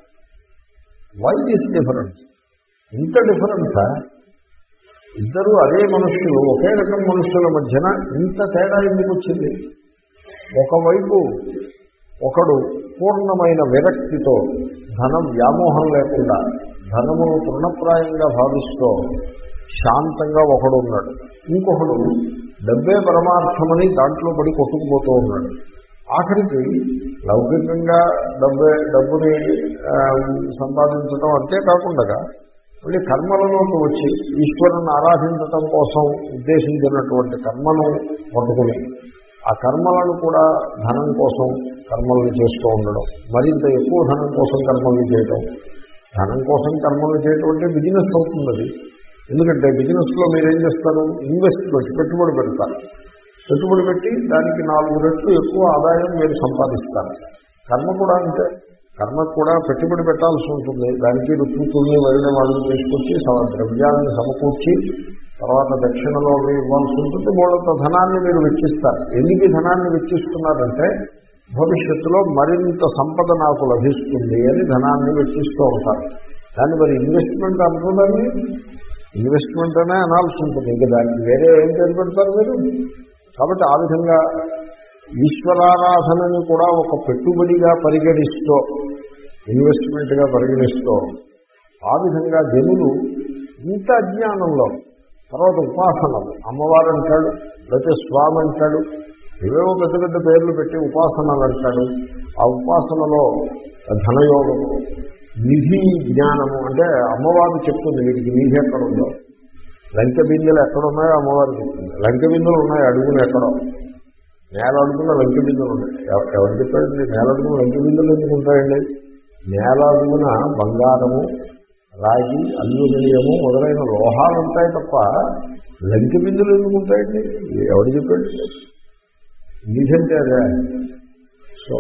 Why this difference? ఇంత డిఫరెన్సా? ఇద్దరు అదే మనుషులు, ఒకే రకం మనుషుల మధ్యన ఇంత తేడా ఎందుకు వచ్చింది? ఒకవైపు ఒకడు పూర్ణమైన విరక్తితో, ధనం వ్యామోహం లేకుండా, ధనమును తృణప్రాయంగా భావిస్తూ శాంతంగా ఒకడు ఉన్నాడు. ఇంకొకడు డబ్బే పరమార్థమని దాంట్లో పడి కొట్టుకుపోతూ ఉన్నాడు. ఆఖరికి లౌకికంగా డబ్బే డబ్బుని సంపాదించడం అంతేకాకుండా మళ్ళీ కర్మలలోకి వచ్చి ఈశ్వరుని ఆరాధించడం కోసం ఉద్దేశించినటువంటి కర్మను పట్టుకుని ఆ కర్మలను కూడా ధనం కోసం కర్మలను చేస్తూ ఉండడం, మరింత ఎక్కువ ధనం కోసం కర్మలు చేయడం. ధనం కోసం కర్మలు చేయడం అంటే బిజినెస్ అవుతుంది. ఎందుకంటే బిజినెస్లో మీరేం చేస్తారు? ఇన్వెస్ట్మెంట్, పెట్టుబడి పెడతారు. పెట్టుబడి పెట్టి దానికి నాలుగు రెట్లు ఎక్కువ ఆదాయం మీరు సంపాదిస్తారు. కర్మ కూడా అంతే. కర్మకు కూడా పెట్టుబడి పెట్టాల్సి ఉంటుంది. దానికి రుత్తుల్ని వెళ్ళిన వాళ్ళని తీసుకొచ్చి ద్రవ్యాన్ని సమకూర్చి తర్వాత దక్షిణలో ఇవ్వాల్సి ఉంటుంది. మూడంత ధనాన్ని మీరు వెచ్చిస్తారు. ఎందుకు ధనాన్ని వెచ్చిస్తున్నారంటే భవిష్యత్తులో మరింత సంపద నాకు లభిస్తుంది అని ధనాన్ని వెచ్చిస్తూ ఉంటారు. దాన్ని మరి ఇన్వెస్ట్మెంట్ అనుకుందని ఇన్వెస్ట్మెంట్ అనే అనాల్సి ఉంటుంది. ఇంకా దానికి వేరే ఏం పేరు పెడతారు మీరు? కాబట్టి ఆ విధంగా ఈశ్వరారాధనని కూడా ఒక పెట్టుబడిగా పరిగణిస్తూ, ఇన్వెస్ట్మెంట్గా పరిగణిస్తూ, ఆ విధంగా జనులు ఇంత అజ్ఞానంలో, తర్వాత ఉపాసనలు, అమ్మవారు అంటాడు, లేకపోతే స్వామి అంటాడు, ఏవేవో పెద్ద పెద్ద పేర్లు పెట్టి ఉపాసనలు అంటాడు. ఆ ఉపాసనలో ధనయోగము, నిధి జ్ఞానము, అంటే అమ్మవారు చెప్తుంది వీటికి నిధి ఎక్కడ ఉందో. లంక బిందెలు ఎక్కడున్నాయో అమ్మవారు చెప్తుంది. లంక బిందెలు ఉన్నాయి అడుగులు ఎక్కడో, నేల అడుగున లంక బిందెలు ఉన్నాయి. ఎవరు చెప్పారండి నేల అడుగున లంక బిందెలు ఎందుకు ఉంటాయండి? నేల అడుగున బంగారము, రాగి, అల్యూమినియము మొదలైన లోహాలు ఉంటాయి తప్ప లంక బిందెలు ఎందుకు ఉంటాయండి? ఎవరు చెప్పాడు? నిధంటే అదే. సో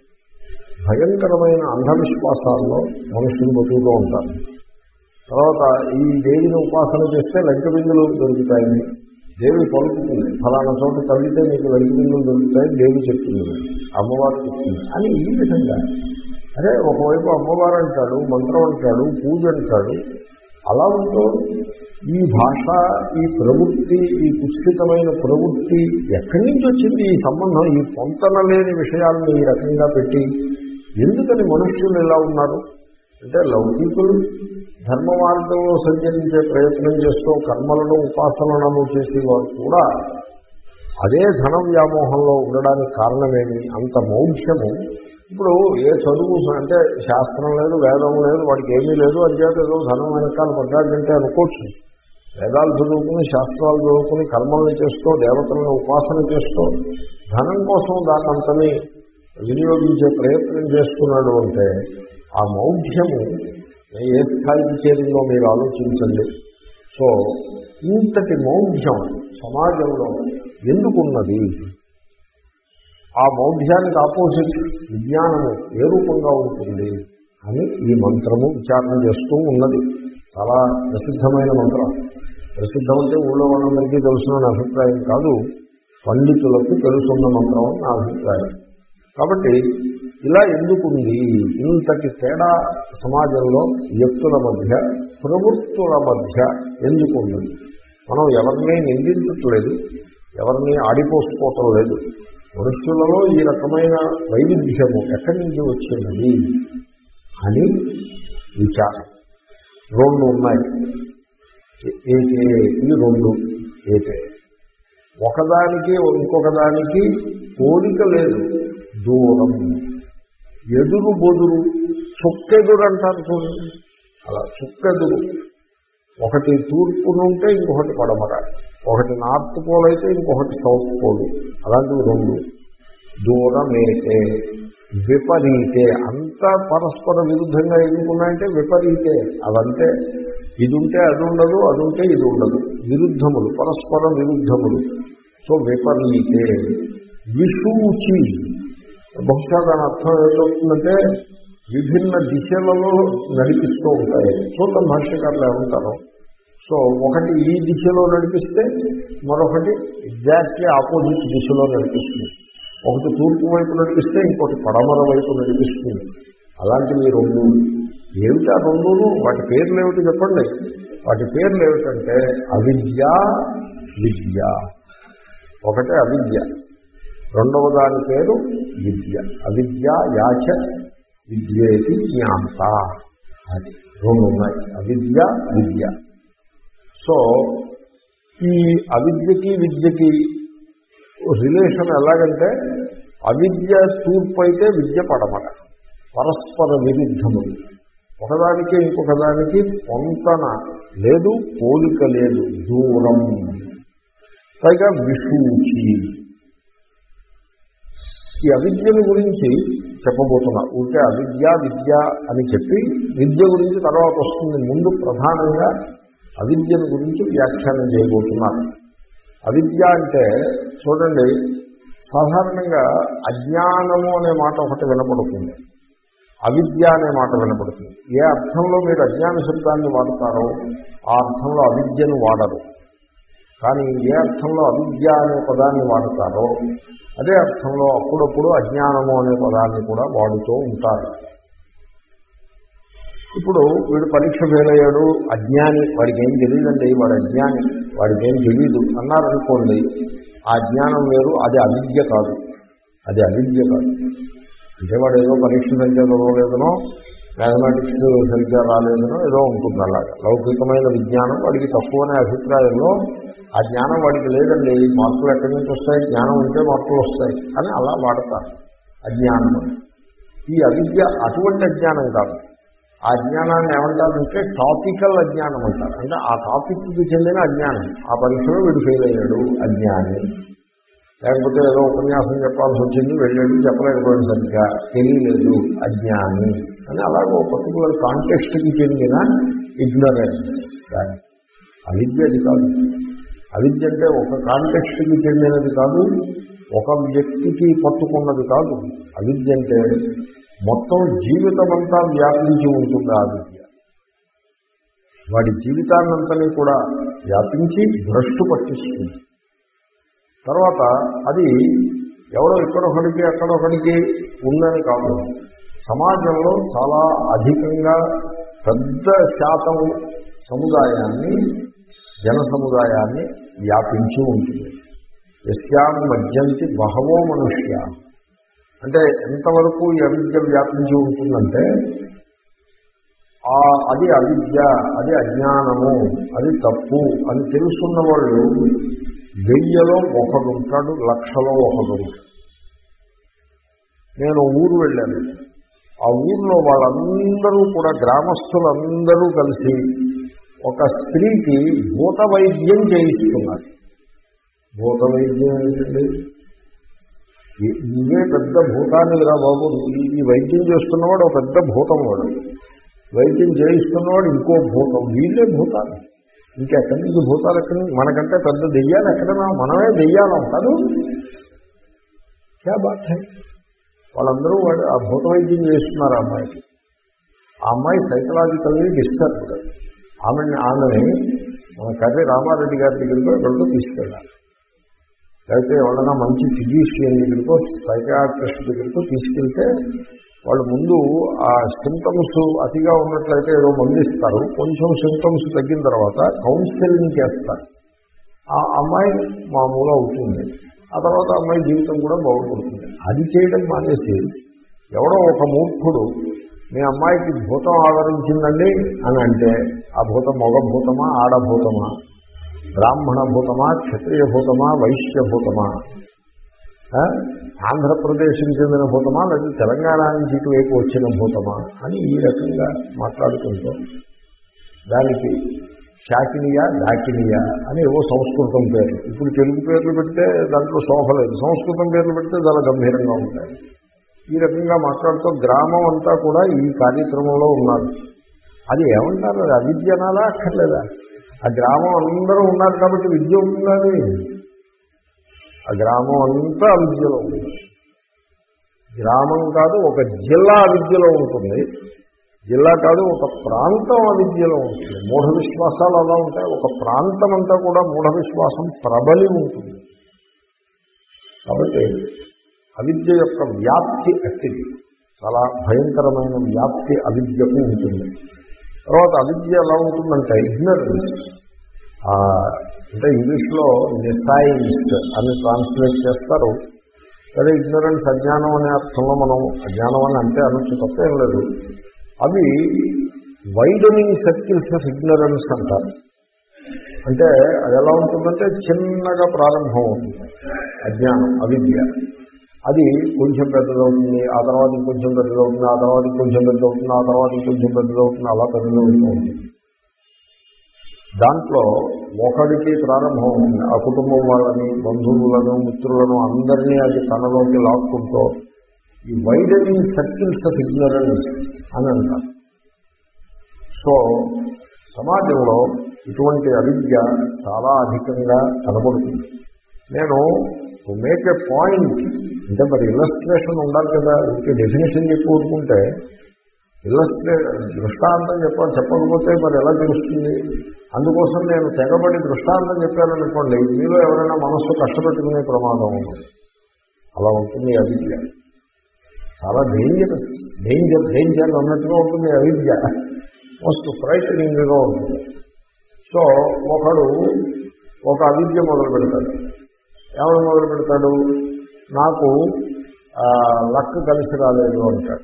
భయంకరమైన అంధవిశ్వాసాల్లో మనుషులు బతుకుతూ ఉంటారు. తర్వాత ఈ దేవిని ఉపాసన చేస్తే లంక బిందులు దొరుకుతాయని దేవి పలుకుతుంది. ఫలానా చోట తల్లితే మీకు లంక బిందులు దొరుకుతాయని దేవి చెప్తుంది, అమ్మవారు చెప్తుంది అని. ఈ విధంగా అదే ఒకవైపు అమ్మవారు అంటాడు, మంత్రం అంటాడు, పూజ అంటాడు. అలా ఉంటూ ఈ భాష, ఈ ప్రవృత్తి, ఈ కుత్సితమైన ప్రవృత్తి ఎక్కడి నుంచి వచ్చింది? ఈ సంబంధం, ఈ పొంతన లేని విషయాలను ఈ రకంగా పెట్టి ఎందుకని మనుష్యులు ఎలా ఉన్నారు అంటే, లౌకికులు ధర్మ మార్గంలో సంచరించే ప్రయత్నం చేస్తూ కర్మలను ఉపాసనలను చేసేవారు కూడా అదే ధన వ్యామోహంలో ఉండడానికి కారణమేమి? అంత మౌఢ్యము. ఇప్పుడు ఏ చదువు అంటే శాస్త్రం లేదు, వేదం లేదు, వాడికి ఏమీ లేదు, అని చేత ఏదో ధనం వెనకాల పడ్డాడంటే అనుకోవచ్చు. వేదాలు చదువుకుని, శాస్త్రాలు చదువుకుని, కర్మల్ని చేస్తూ, దేవతలను ఉపాసన చేస్తూ ధనం కోసం దాన్నంతని వినియోగించే ప్రయత్నం చేస్తున్నాడు అంటే ఆ మౌఢ్యము ఏ స్థాయికి చేరిందో మీరు ఆలోచించండి. సో ఇంతటి మౌఢ్యం సమాజంలో ఎందుకున్నది? ఆ మౌఢ్యానికి ఆపోజిట్ విజ్ఞానము ఏ రూపంగా ఉంటుంది అని ఈ మంత్రము విచారణ చేస్తూ ఉన్నది. చాలా ప్రసిద్ధమైన మంత్రం. ప్రసిద్ధం అంటే ఊళ్ళో వాళ్ళందరికీ తెలుసున్న నా అభిప్రాయం కాదు, పండితులకు తెలుసున్న మంత్రం అని నా అభిప్రాయం. కాబట్టి ఇలా ఎందుకుంది? ఇంతటి తేడా సమాజంలో వ్యక్తుల మధ్య, ప్రవృత్తుల మధ్య ఎందుకున్నది? మనం ఎవరిని నిందించట్లేదు, ఎవరిని ఆడిపోసుకోవటం లేదు. మనుషులలో ఈ రకమైన వైవిధ్యము ఎక్కడి నుంచి వచ్చినది అని విచారం. రెండు ఉన్నాయి. ఏటే ఈ రెండు ఏటే ఒకదానికి ఇంకొకదానికి పోలిక లేదు, దూరం, ఎదురు బొదురు, చుక్కెదురు అంటారు చూడండి, అలా చుక్కెదురు. ఒకటి తూర్పునుంటే ఇంకొకటి పడమర, ఒకటి నార్త్ పోల్ అయితే ఇంకొకటి సౌత్ పోల్, అలాంటివి రెండు. దూరమేతే విపరీతే, అంతా పరస్పర విరుద్ధంగా ఎందుకున్నాయంటే విపరీతే. అవంటే ఇది ఉంటే అది ఉండదు, అది ఉంటే ఇది ఉండదు, విరుద్ధములు, పరస్పర విరుద్ధములు. సో విపరీతే విషూచి, బహుశా దాని అర్థం ఏమవుతుందంటే విభిన్న దిశలలో నడిపిస్తూ ఉంటాయి. చూద్దాం భాష్యకారులు ఏమంటారు. సో ఒకటి ఈ దిశలో నడిపిస్తే మరొకటి ఎగ్జాక్ట్లీ ఆపోజిట్ దిశలో నడిపిస్తుంది. ఒకటి తూర్పు వైపు నడిపిస్తే ఇంకోటి పడమర వైపు నడిపిస్తుంది. అలాంటివి రెండు. ఏమిటి ఆ రెండును? వాటి పేర్లు ఏమిటి చెప్పండి. వాటి పేర్లు ఏమిటంటే అవిద్య, విద్య. ఒకటే అవిద్య, రెండవ దాని పేరు విద్య. అవిద్య యాచ విద్యేతి జ్ఞాంత, అది రెండు ఉన్నాయి, అవిద్య విద్య. సో ఈ అవిద్యకి విద్యకి రిలేషన్ ఎలాగంటే అవిద్య తూర్పు అయితే విద్య పడమట, పరస్పర విరుద్ధములు. ఒకదానికి ఇంకొకదానికి పొంతన లేదు, పోలిక లేదు, దూరం. పైగా విషూచి. ఈ అవిద్యను గురించి చెప్పబోతున్నా. ఉంటే అవిద్య విద్య అని చెప్పి విద్య గురించి తర్వాత వస్తుంది. ముందు ప్రధానంగా అవిద్యను గురించి వ్యాఖ్యానం చేయబోతున్నారు. అవిద్య అంటే చూడండి, సాధారణంగా అజ్ఞానము అనే మాట ఒకటి వినపడుతుంది, అవిద్య అనే మాట వినపడుతుంది. ఏ అర్థంలో మీరు అజ్ఞాన శబ్దాన్ని వాడతారో ఆ అర్థంలో అవిద్యను వాడరు. కానీ ఏ అర్థంలో అవిద్య అనే పదాన్ని వాడతారో అదే అర్థంలో అప్పుడప్పుడు అజ్ఞానము అనే పదాన్ని కూడా వాడుతూ ఉంటారు. ఇప్పుడు వీడు పరీక్ష ఫెయిల్ అయ్యాడు, అజ్ఞాని, వాడికి ఏం తెలియదండి, వాడు అజ్ఞాని, వాడికి ఏం తెలియదు అన్నారనుకోండి, ఆ జ్ఞానం వేరు, అది అవిద్య కాదు, అది అవిద్య కాదు. అంటే వాడు ఏదో పరీక్ష సరిగ్గా చదవలేదనో, మ్యాథమెటిక్స్ సరిగ్గా రాలేదనో ఏదో ఉంటుంది. అలాగా లౌకికమైన విజ్ఞానం వాడికి తక్కువనే అభిప్రాయంలో ఆ జ్ఞానం వాడికి లేదండి, మార్కులు ఎక్కడి నుంచి వస్తాయి, జ్ఞానం ఉంటే మార్కులు వస్తాయి అని అలా వాడతారు అజ్ఞానం. ఈ అవిద్య అటువంటి అజ్ఞానం కాదు. ఆ అజ్ఞానాన్ని ఏమంటారంటే టాపికల్ అజ్ఞానం అంటారు. అంటే ఆ టాపిక్కి చెందిన అజ్ఞానం. ఆ పరీక్షలో వీడు ఫెయిల్ అయ్యాడు, అజ్ఞాని. లేకపోతే ఏదో ఉపన్యాసం చెప్పాల్సి వచ్చింది, వెళ్ళాడు, చెప్పలేకపోయాడు, సరిగ్గా తెలియలేదు, అజ్ఞాని అని అలాగే పర్టికులర్ కాంటెక్స్ట్కి చెందిన ఇగ్నరెన్స్. కానీ అవిద్య అది కాదు. అవిద్య అంటే ఒక కాంటెక్స్ట్కి చెందినది కాదు, ఒక వ్యక్తికి పట్టుకున్నది కాదు. అవిద్య అంటే మొత్తం జీవితం అంతా వ్యాపించి ఉంటుంది. ఆ విద్య వాడి జీవితాన్నంతని కూడా వ్యాపించి భ్రష్టు పట్టిస్తుంది. తర్వాత అది ఎవరో ఇక్కడొకడికి అక్కడొకడికి ఉందని కాదు, సమాజంలో చాలా అధికంగా పెద్ద శాతం సముదాయాన్ని, జన సముదాయాన్ని వ్యాపించి ఉంటుంది. యస్యాం మధ్యంతి బహవో మనుష్య అంటే ఎంతవరకు ఈ అవిద్య వ్యాపించి ఉంటుందంటే అది అవిద్య, అది అజ్ఞానము, అది తప్పు అని తెలుసుకున్న వాళ్ళు వెయ్యలో ఒకడు ఉంటాడు, లక్షలో ఒకడు ఉంటాడు. నేను ఊరు వెళ్ళాను. ఆ ఊరిలో వాళ్ళందరూ కూడా గ్రామస్తులందరూ కలిసి ఒక స్త్రీకి భూత వైద్యం చేయిస్తున్నారు. భూత వైద్యం ఏంటండి? నువ్వే పెద్ద భూతాన్ని రా బాబు, ఈ వైద్యం చేస్తున్నవాడు ఒక పెద్ద భూతం, వాడు వైద్యం చేయిస్తున్నవాడు ఇంకో భూతం, వీళ్ళే భూతాలు. ఇంకెక్కడి నుంచి భూతాలు ఎక్కడి నుంచి? మనకంటే పెద్ద దెయ్యాలు ఎక్కడన్నా, మనమే దెయ్యాలం కాదు. క్యా బాత్ హై. వాళ్ళందరూ వాడు ఆ భూత వైద్యం చేస్తున్నారు ఆ అమ్మాయికి. ఆ అమ్మాయి సైకలాజికల్లీ డిస్టర్బ్డ్. ఆమెని ఆమెని మన కర్రీ రామారెడ్డి గారి దగ్గరికి ఎక్కడికో తీసుకెళ్ళాలి, లేకపోతే ఎవరైనా మంచి ఫిజిషియన్ దగ్గరికో సైకాట్రిస్ట్ దగ్గరికో తీసుకెళ్తే వాళ్ళు ముందు ఆ సింటమ్స్ అతిగా ఉన్నట్లయితే ఏదో మందు ఇస్తారు, కొంచెం సింటమ్స్ తగ్గిన తర్వాత కౌన్సిలింగ్ చేస్తారు. ఆ అమ్మాయి మామూలు అవుతుంది, ఆ తర్వాత అమ్మాయి జీవితం కూడా బాగుపడుతుంది. అది చేయడం మానేసి ఎవడో ఒక మూర్ఖుడు మీ అమ్మాయికి భూతం ఆవరించిందండి అని అంటే ఆ భూతం మగ భూతమా ఆడభూతమా, బ్రాహ్మణ భూతమా క్షత్రియ భూతమా వైశ్య భూతమా, ఆంధ్రప్రదేశ్కి చెందిన భూతమా లేదా తెలంగాణ నుంచి ఇటువైపు వచ్చిన భూతమా అని ఈ రకంగా మాట్లాడుకుంటూ దానికి శాకినియా డాకినియా అని ఏవో సంస్కృతం పేర్లు. ఇప్పుడు తెలుగు పేర్లు పెడితే దాంట్లో శోభ లేదు, సంస్కృతం పేర్లు పెడితే చాలా గంభీరంగా ఉంటాయి. ఈ రకంగా మాట్లాడుతూ గ్రామం అంతా కూడా ఈ కార్యక్రమంలో ఉన్నారు. అది ఏమంటారు, అది అవిద్య అనాలా అక్కర్లేదా? ఆ గ్రామం అందరూ ఉన్నారు కాబట్టి విద్య ఉంటున్నది. ఆ గ్రామం అంతా అవిద్యలో ఉంటుంది. గ్రామం కాదు ఒక జిల్లా అవిద్యలో ఉంటుంది, జిల్లా కాదు ఒక ప్రాంతం అవిద్యలో ఉంటుంది. మూఢ విశ్వాసాలు అలా ఉంటాయి. ఒక ప్రాంతం అంతా కూడా మూఢ విశ్వాసం ప్రబలి ఉంటుంది. కాబట్టి అవిద్య యొక్క వ్యాప్తి అట్టిది, చాలా భయంకరమైన వ్యాప్తి అవిద్యకు ఉంటుంది. తర్వాత అవిద్య ఎలా ఉంటుందంటే ఇగ్నరెన్స్, అంటే ఇంగ్లీష్లో నిస్సైన్స్ అని ట్రాన్స్లేట్ చేస్తారు. సరే, ఇగ్నరెన్స్ అజ్ఞానం అనే అర్థంలో మనం అజ్ఞానం అని అంటే అనొచ్చు, తప్పేం లేదు. అవి వైడనింగ్ సర్కిల్స్ ఆఫ్ ఇగ్నరెన్స్ అంటారు. అంటే అది ఎలా ఉంటుందంటే చిన్నగా ప్రారంభం అవుతుంది అజ్ఞానం, అవిద్య. అది కొంచెం పెద్దదవుతుంది, ఆ తర్వాత ఇంకొంచెం పెద్దదవుతుంది, ఆ తర్వాత ఇంకొంచెం పెద్దదవుతుంది, ఆ తర్వాత ఇంకొంచెం పెద్దదవుతుంది, అలా పెద్దదవుతూ ఉంటుంది. దాంట్లో ఒకడికి ప్రారంభం అవుతుంది, ఆ కుటుంబం వాళ్ళని, బంధువులను, మిత్రులను అందరినీ అది తనలోకి లాక్కుంటూ ఈ వైడనింగ్ సర్కిల్స్ ఆఫ్ ఇగ్నరెన్స్ అని అంటారు. సో సమాజంలో ఇటువంటి అవిద్య చాలా అధికంగా కనబడుతుంది. నేను మేక్ ఏ పాయింట్ అంటే మరి ఇల్లస్ట్రేషన్ ఉండాలి కదా, ఇంకే డెఫినేషన్ చెప్పి ఊరుకుంటే ఇల్లస్ట్రే దృష్టాంతం చెప్పాలి, చెప్పకపోతే మరి ఎలా తెలుస్తుంది? అందుకోసం నేను తెగబడి దృష్టాంతం చెప్పాననుకోండి, మీలో ఎవరైనా మనస్సు కష్టపెట్టుకునే ప్రమాదం ఉంది. అలా ఉంటుంది అవిద్య. చాలా డేంజరస్, డేంజర్ డేంజర్ అన్నట్టుగా ఉంటుంది అవిద్య, మోస్ట్ ఫ్రైటనింగ్గా ఉంటుంది. సో ఒకడు ఒక అవిద్య మొదలు పెడతాడు. ఎవరు మొదలు పెడతాడు? నాకు లక్ కలిసి రాలేదు అంటాడు.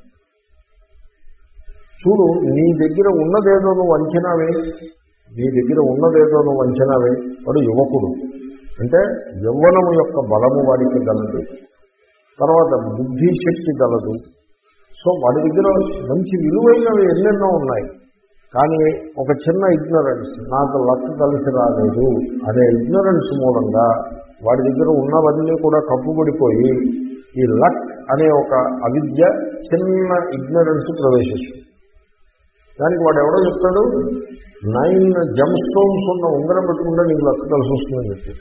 చూడు, నీ దగ్గర ఉన్నదేదో నువ్వు అంచనావే, నీ దగ్గర ఉన్నదేదో నువ్వు అంచనావే. వాడు యువకుడు అంటే యవ్వనము యొక్క బలము వాడికి గలదు, తర్వాత బుద్ధిశక్తి గలదు. సో వాడి దగ్గర మంచి విలువైనవి ఎన్నెన్నో ఉన్నాయి. కానీ ఒక చిన్న ఇగ్నరెన్స్, నాకు లక్ కలిసి రాలేదు అనే ఇగ్నరెన్స్ మూలంగా వాడి దగ్గర ఉన్నవన్నీ కూడా కప్పుబడిపోయి ఈ లక్ అనే ఒక అవిద్య చిన్న ఇగ్నరెన్స్ ప్రవేశిస్తుంది. దానికి వాడు ఎవడో చెప్తాడు, నైన్ జమ్ స్టోన్స్ ఉన్న ఉంగరం పెట్టుకుంటే నీకు లక్ కలిసి వస్తుందని చెప్పి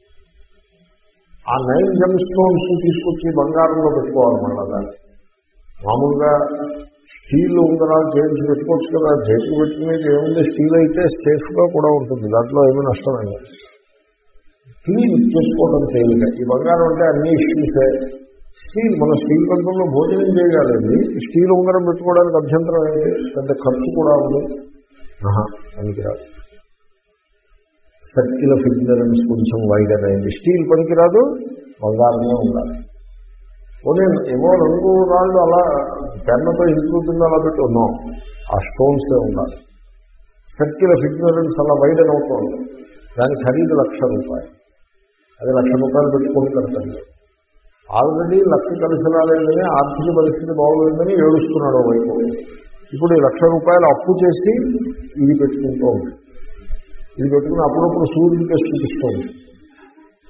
ఆ నైన్ జమ్ స్టోన్స్ తీసుకొచ్చి బంగారంలో పెట్టుకోవాలి. మళ్ళా దాన్ని మామూలుగా స్టీల్ ఉంగరాలు చేయించి పెట్టుకోవచ్చు కదా, చేతికి పెట్టుకునేది ఏముంది, స్టీల్ అయితే సేఫ్గా కూడా ఉంటుంది, దాంట్లో ఏమీ నష్టమైంది. క్లీన్ చేసుకోవడం తేలిక. ఈ బంగారం అంటే అన్ని ఇష్యూసే. స్టీల్, మన స్టీల్ కంపెనీలో భోజనం చేయగలిగింది, స్టీల్ ఉంగరం పెట్టుకోవడానికి అభ్యంతరం ఏంటి? పెద్ద ఖర్చు కూడా ఉంది. ఆహా, పనికిరాదు. సర్కిల్ ఆఫ్ ఇగ్నరెన్స్ కొంచెం వైడర్ అయింది. స్టీల్ పనికిరాదు, బంగారమే ఉండాలి. పోనీ ఏమో రంగు రాళ్ళు అలా పెన్నతో ఇంక్లూడింగ్ అలా పెట్టి ఉన్నాం, ఆ స్టోన్సే ఉండాలి. సర్కిల్ ఆఫ్ ఇగ్నరెన్స్ అలా వైడర్ అవుతుంది. దాని ఖరీదు లక్ష రూపాయలు. అది లక్ష రూపాయలు పెట్టుకొని కడతాడు. ఆల్రెడీ లక్ష కలిసి రాలేదని, ఆర్థిక పరిస్థితి బాగోలేదని ఏడుస్తున్నాడు వైపు. ఇప్పుడు ఈ లక్ష రూపాయలు అప్పు చేసి ఇది పెట్టుకుంటూ ఉంది. ఇది పెట్టుకుని అప్పుడప్పుడు సూర్యుడికి చూపిస్తూ ఉంది.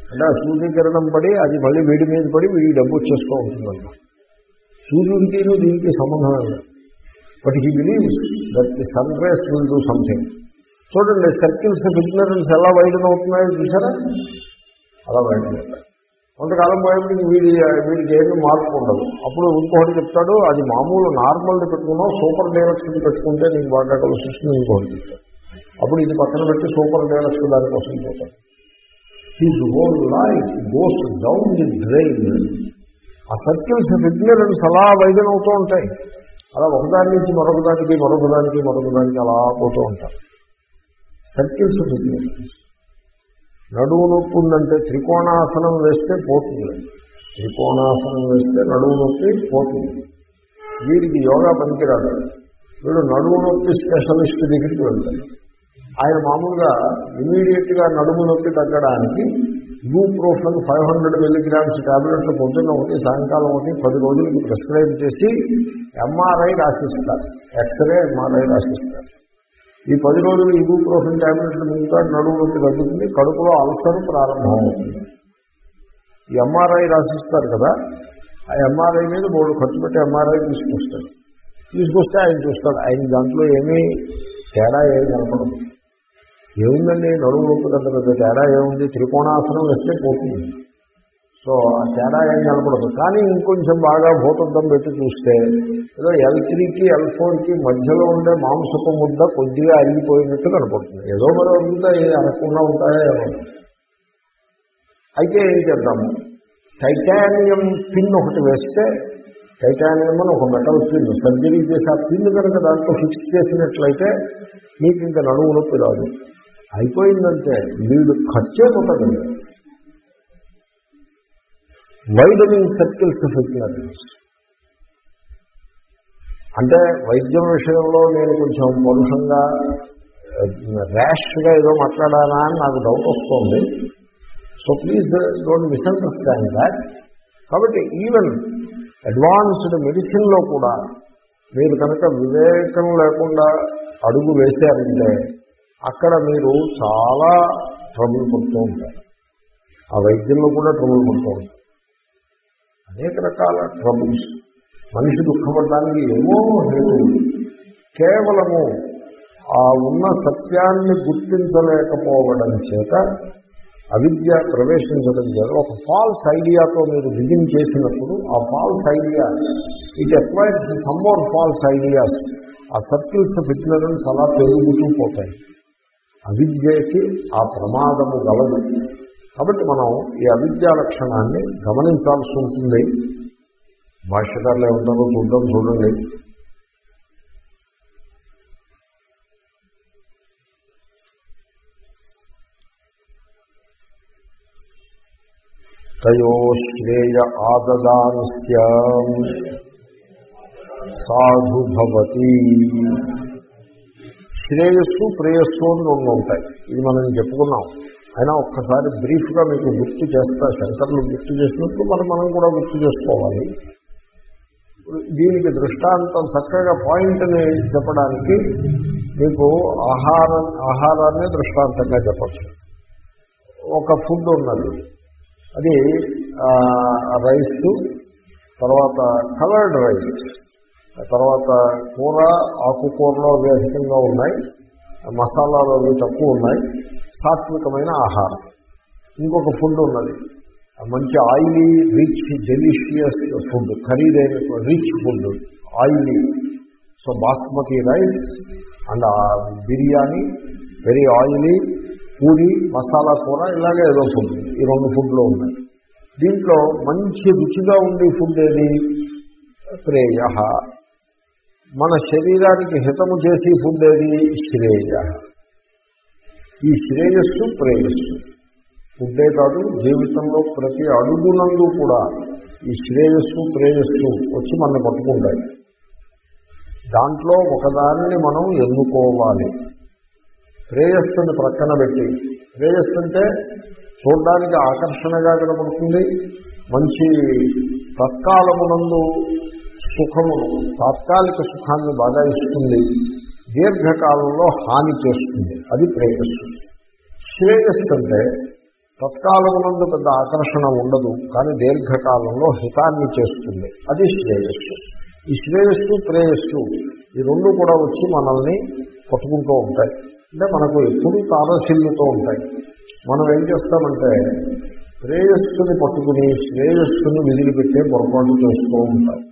అంటే ఆ సూర్యకిరణం పడి అది మళ్ళీ వీడి మీద పడి వీడికి డబ్బు వచ్చేస్తూ ఉంటుందన్న. సూర్యుడికి దీనికి సంబంధం లేదు. But he believes that the sun rays will do something. చూడండి సర్కిల్స్ ఆఫ్ ఇగ్నరెన్స్ ఎలా వైడన్ అవుతున్నాయో చూసారా, అలా వైడన్ అవుతాయి. కొంతకాలం పోయేప్పటికి వీడి వీడికి ఏమీ మార్పు ఉండదు. అప్పుడు ఇంకొకటి చెప్తాడు, అది మామూలు నార్మల్ది పెట్టుకున్నావు, సూపర్ డైలక్స్ది పెట్టుకుంటే నీకు బాగా కలిసి వస్తుంది ఇంకొకటి చెప్తాడు. అప్పుడు ఇది పక్కన పెట్టి సూపర్ డైలక్స్ దానికోసం పోతాడు. His whole life goes down the drain. ఆ సర్కిల్స్ ఆఫ్ ఇగ్నరెన్స్ అలా వైడన్ అవుతూ ఉంటాయి. అలా ఒకదాని నుంచి మరొకదానికి మరొకదానికి మరొకదానికి అలా పోతూ ఉంటారు సర్కిల్స్ ఆఫ్ ఇగ్నరెన్స్. నడువు నొప్పి ఉందంటే త్రికోణాసనం వేస్తే పోతుంది. త్రికోణాసనం వేస్తే నడువు నొప్పి పోతుంది. వీరికి యోగా పనికిరాదు. వీడు నడువు నొప్పి స్పెషలిస్ట్ దగ్గరికి వెళ్తాడు. ఆయన మామూలుగా ఇమీడియట్ గా నడుము నొప్పి తగ్గడానికి ఇబుప్రోఫెన్ ఫైవ్ హండ్రెడ్ మిల్లీగ్రామ్స్ టాబ్లెట్లు పొద్దున్న ఒకటి సాయంకాలం ఒకటి పది రోజులకి ప్రిస్క్రైబ్ చేసి ఎంఆర్ఐ రాసిస్తారు. ఎక్స్రే ఎంఆర్ఐ రాసిస్తారు. ఈ పది రోజులు ఇబుప్రోఫెన్ టాబ్లెట్లు మిగతా నడుము నొప్పి తగ్గుతుంది, కడుపులో అల్సర్ ప్రారంభం అవుతుంది. ఈ ఎంఆర్ఐ రాసిస్తారు కదా, ఆ ఎంఆర్ఐ మీద మూడు ఖర్చు పెట్టి ఎంఆర్ఐ తీసుకొస్తాడు. తీసుకొస్తే ఆయన చూస్తాడు. ఆయన దాంట్లో ఏమీ తేడా ఏమి కనపడదు. ఏముందండి నడుము నొప్పి పెద్ద పెద్ద తేడా ఏముంది, త్రికోణాసనం వేస్తే పోతుంది. సో ఆ తేడా ఏం కనపడదు. కానీ ఇంకొంచెం బాగా భూతద్దం పెట్టి చూస్తే ఏదో ఎల్ త్రీకి ఎల్ ఫోర్కి మధ్యలో ఉండే మాంసపు ముద్ద కొద్దిగా అరిగిపోయినట్టు కనపడుతుంది. ఏదో మరో ఉందా అనకుండా ఉంటాయో ఏమో. అయితే ఏం చేద్దాము, టైటానియం పిన్ ఒకటి వేస్తే, టైటానియం అని ఒక మెటల్ పిన్ సర్జరీ చేసి ఆ పిన్ కనుక దాంట్లో ఫిక్స్ చేసినట్లయితే మీకు ఇంకా నడుము నొప్పి రాదు. అయిపోయిందంటే వీడు ఖర్చే పోతుంది. Widening circles of ignorance. అంటే వైద్యం విషయంలో నేను కొంచెం పరుషంగా ర్యాష్గా ఏదో మాట్లాడానా అని నాకు డౌట్ వస్తుంది. So please don't misunderstand that. కాబట్టి ఈవెన్ అడ్వాన్స్డ్ మెడిసిన్లో కూడా మీరు కనుక వివేకం లేకుండా అడుగు వేశారంటే అక్కడ మీరు చాలా ట్రబుల్ పడుతూ ఉంటారు. ఆ వైద్యంలో కూడా ట్రబుల్ పడుతూ ఉంటారు. అనేక రకాల ట్రబుల్స్. మనిషి దుఃఖపడడానికి ఏమో హేతువు. కేవలము ఆ ఉన్న సత్యాన్ని గుర్తించలేకపోవడం చేత, అవిద్య ప్రవేశించడం చేత, ఒక ఫాల్స్ ఐడియాతో మీరు బిగిన్ చేసినప్పుడు ఆ false idea it acquires some more false ideas. ఆ సర్కిల్స్ ఆఫ్ ఇగ్నరెన్స్ అలా పెరుగుతూ పోతాయి. అవిద్యకి ఆ ప్రమాదము గలదు. కాబట్టి మనం ఈ అవిద్యా లక్షణాన్ని గమనించాల్సి ఉంటుంది. భాష్యకారులు ఏమంటారో చూద్దాం. చూడండి, తయోశ్రేయ ఆదదానస్య సాధు భవతి. శ్రేయస్సు ప్రేయస్సు అని రెండు ఉంటాయి. ఇది మనం చెప్పుకున్నాం. అయినా ఒక్కసారి బ్రీఫ్గా మీకు గుర్తు చేస్తా. శంకర్లు గుర్తు చేసినప్పుడు మనం మనం కూడా గుర్తు చేసుకోవాలి. దీనికి దృష్టాంతం చక్కగా పాయింట్ని చెప్పడానికి మీకు ఆహారం ఆహారాన్ని దృష్టాంతంగా చెప్పచ్చు. ఒక ఫుడ్ ఉన్నది, అది రైస్, తర్వాత కలర్డ్ రైస్, తర్వాత కూర, ఆకుకూరలు అవి అధికంగా ఉన్నాయి, మసాలాలు అవి తక్కువ ఉన్నాయి, సాత్వికమైన ఆహారం. ఇంకొక ఫుడ్ ఉన్నది, మంచి ఆయిలీ రిచ్ డెలిషియస్ ఫుడ్, ఖరీదైన rich food, oily. So basmati rice and biryani, very oily, puri, masala కూర, ఇలాగే ఏదో ఫుడ్. ఈ రెండు ఫుడ్లో ఉన్నాయి. దీంట్లో మంచి రుచిగా ఉండే ఫుడ్ ఏది? ప్రేయ. మన శరీరానికి హితము చేసే ఫుడ్ ఏది? శ్రేయ. ఈ శ్రేయస్సు ప్రేయస్సు ఫుడ్డే కాదు, జీవితంలో ప్రతి అడుగునందు కూడా ఈ శ్రేయస్సు ప్రేయస్సు వచ్చి మనం పట్టుకుంటాయి. దాంట్లో ఒకదానిని మనం ఎన్నుకోవాలి. ప్రేయస్సుని ప్రక్కన పెట్టి, ప్రేయస్సు అంటే చూడడానికి ఆకర్షణగా కనపడుతుంది, మంచి తత్కాలమునందు సుఖమును, తాత్కాలిక సుఖాన్ని బాగా ఇస్తుంది, దీర్ఘకాలంలో హాని చేస్తుంది, అది ప్రేయస్సు. శ్రేయస్సు అంటే తత్కాలమునందు పెద్ద ఆకర్షణ ఉండదు, కానీ దీర్ఘకాలంలో హితాన్ని చేస్తుంది. అది శ్రేయస్సు. ఈ శ్రేయస్సు ప్రేయస్సు ఈ రెండు కూడా వచ్చి మనల్ని పట్టుకుంటూ ఉంటాయి. అంటే మనకు ఎప్పుడూ తారసిల్లుతూ ఉంటాయి. మనం ఏం చేస్తామంటే ప్రేయస్సుని పట్టుకుని శ్రేయస్సుని విదిలిపెట్టే పొరపాటు చేస్తూ ఉంటాం.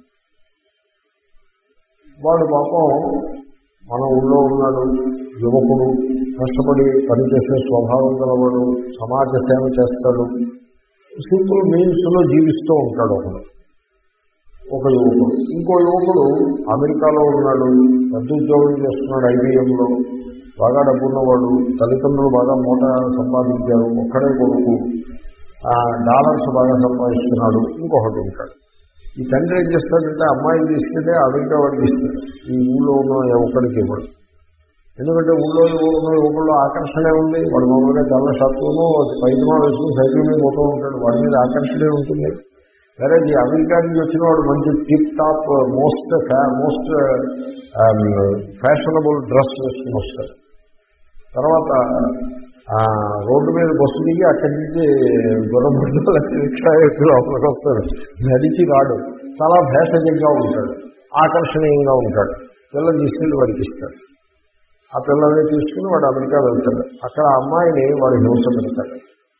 వాడు పాపం మన ఊళ్ళో ఉన్నాడు, యువకుడు, కష్టపడి పనిచేసే స్వభావం గలవాడు, సమాజ సేవ చేస్తాడు, సింపుల్ మీన్స్లో జీవిస్తూ ఉంటాడు ఒకడు ఒక యువకుడు. ఇంకో యువకుడు అమెరికాలో ఉన్నాడు, పెద్ద ఉద్యోగం చేస్తున్నాడు, ఐబీఎంలో బాగా డబ్బున్నవాడు, తల్లిదండ్రులు బాగా మూట సంపాదించారు, ఒక్కడే కొడుకు, డాలర్స్ బాగా సంపాదిస్తున్నాడు. ఇంకొకటి ఉంటాడు. ఈ తండ్రి ఏం చేస్తాడంటే అమ్మాయిని తీసుకుంటే అమెరికా వాడికి ఇస్తాడు, ఈ ఊళ్ళో ఉన్న యువకుడికి ఇవ్వడు. ఎందుకంటే ఊళ్ళో ఉన్న యువకుల్లో ఆకర్షణే ఉంది. వాడు మామూలుగా చాలా షర్టును పైజమా వేసుకుని సైకిల్ మీద పోతూ ఉంటాడు, వాడి మీద ఆకర్షణే ఉంటుంది. వేరే ఈ అమెరికా నుంచి వచ్చిన వాడు మంచి tip top most most fashionable dress వేసుకుని వస్తాడు. తర్వాత రోడ్డు మీద బస్సు దిగి అక్కడి నుంచి గొడవలు రిక్షా ఎక్కి లోపలికి వస్తాడు, నడిచి రాడు, చాలా భేషజంగా ఉంటాడు, ఆకర్షణీయంగా ఉంటాడు. పిల్లలు తీసుకెళ్ళి వాడికి ఇస్తాడు. ఆ పిల్లల్ని తీసుకుని వాడు అమెరికా వెళ్తాడు. అక్కడ ఆ అమ్మాయిని వాడు హింస పెడతాడు.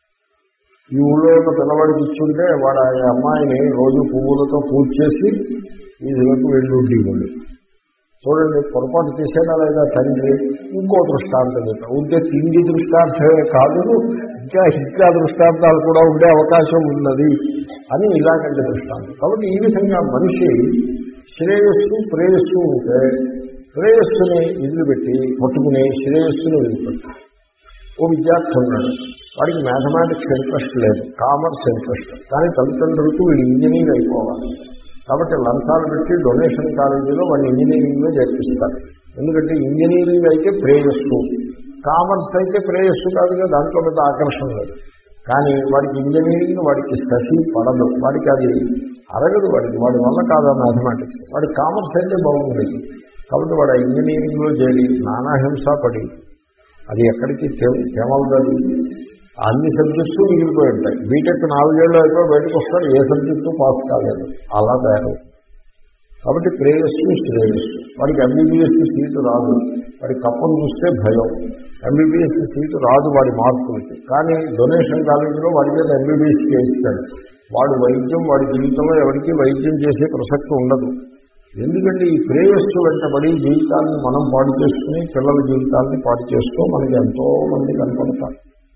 ఈ ఊళ్ళో ఉన్న పిల్లవాడికి ఇచ్చుంటే వాడు ఆ అమ్మాయిని రోజు పువ్వులతో పూజ చేసి వీధిలోకి వెళ్ళి ఉండేవాడు. చూడండి, పొరపాటు చేసేదా లేదా తండ్రి. ఇంకో దృష్టాంతం చెప్పారు. ఉంటే తిండి దృష్టాంతమే కాదు, ఇంకా ఇంకా దృష్టాంతాలు కూడా ఉండే అవకాశం ఉన్నది అని ఇలాగంటే దృష్టాంతం. కాబట్టి ఈ విధంగా మనిషి శ్రేయస్సు ప్రేయస్సు ఉంటే ప్రేయస్సుని వదిలిపెట్టి పట్టుకుని శ్రేయస్సుని వదిలిపెట్టి. ఓ విద్యార్థి ఉన్నాడు, వాడికి మ్యాథమెటిక్స్ ఇంట్రెస్ట్ లేదు, కామర్స్ ఇంట్రెస్ట్, కానీ తల్లిదండ్రులకు వీడు ఇంజనీర్ అయిపోవాలి. కాబట్టి లంచాలు పెట్టి డొనేషన్ కాలేజీలో వాడిని ఇంజనీరింగ్లో చేర్పిస్తారు. ఎందుకంటే ఇంజనీరింగ్ అయితే ప్రేయస్సు, కామర్స్ అయితే ప్రేయస్సు కాదుగా, దాంట్లో పెద్ద ఆకర్షణ లేదు. కానీ వాడికి ఇంజనీరింగ్ వాడికి స్టడీ పడదు, వాడికి అది అరగదు, వాడికి వాడి వల్ల కాదా మ్యాథమెటిక్స్. వాడికి కామర్స్ అయితే బాగుండేది. కాబట్టి వాడు ఆ ఇంజనీరింగ్లో చేరి నానాహింస పడి అది ఎక్కడికి తెమలదు. అన్ని సబ్జెక్ట్స్ మిగిలిపోయి ఉంటాయి. బీటెక్ నాలుగేళ్ళు అయిపోయి బయటకు వస్తారు, ఏ సబ్జెక్టు పాస్ కాలేదు, అలా తయారు. కాబట్టి ప్రేయస్సు శ్రేయస్సు. వాడికి ఎంబీబీఎస్ సీటు రాదు, వాడి కప్పను చూస్తే భయం. ఎంబీబీఎస్ సీటు రాదు వాడి మార్కులకి, కానీ డొనేషన్ కాలేజీలో వాడి మీద ఎంబీబీఎస్ చేయిస్తాడు. వాడు వైద్యం వాడి జీవితంలో ఎవరికి వైద్యం చేసే ప్రసక్తి ఉండదు. ఎందుకంటే ఈ ప్రేయస్సు వెంటబడి జీవితాన్ని మనం పాడు చేసుకుని పిల్లల జీవితాన్ని పాడు చేస్తూ మనకి ఎంతో మంది కనపడతారు.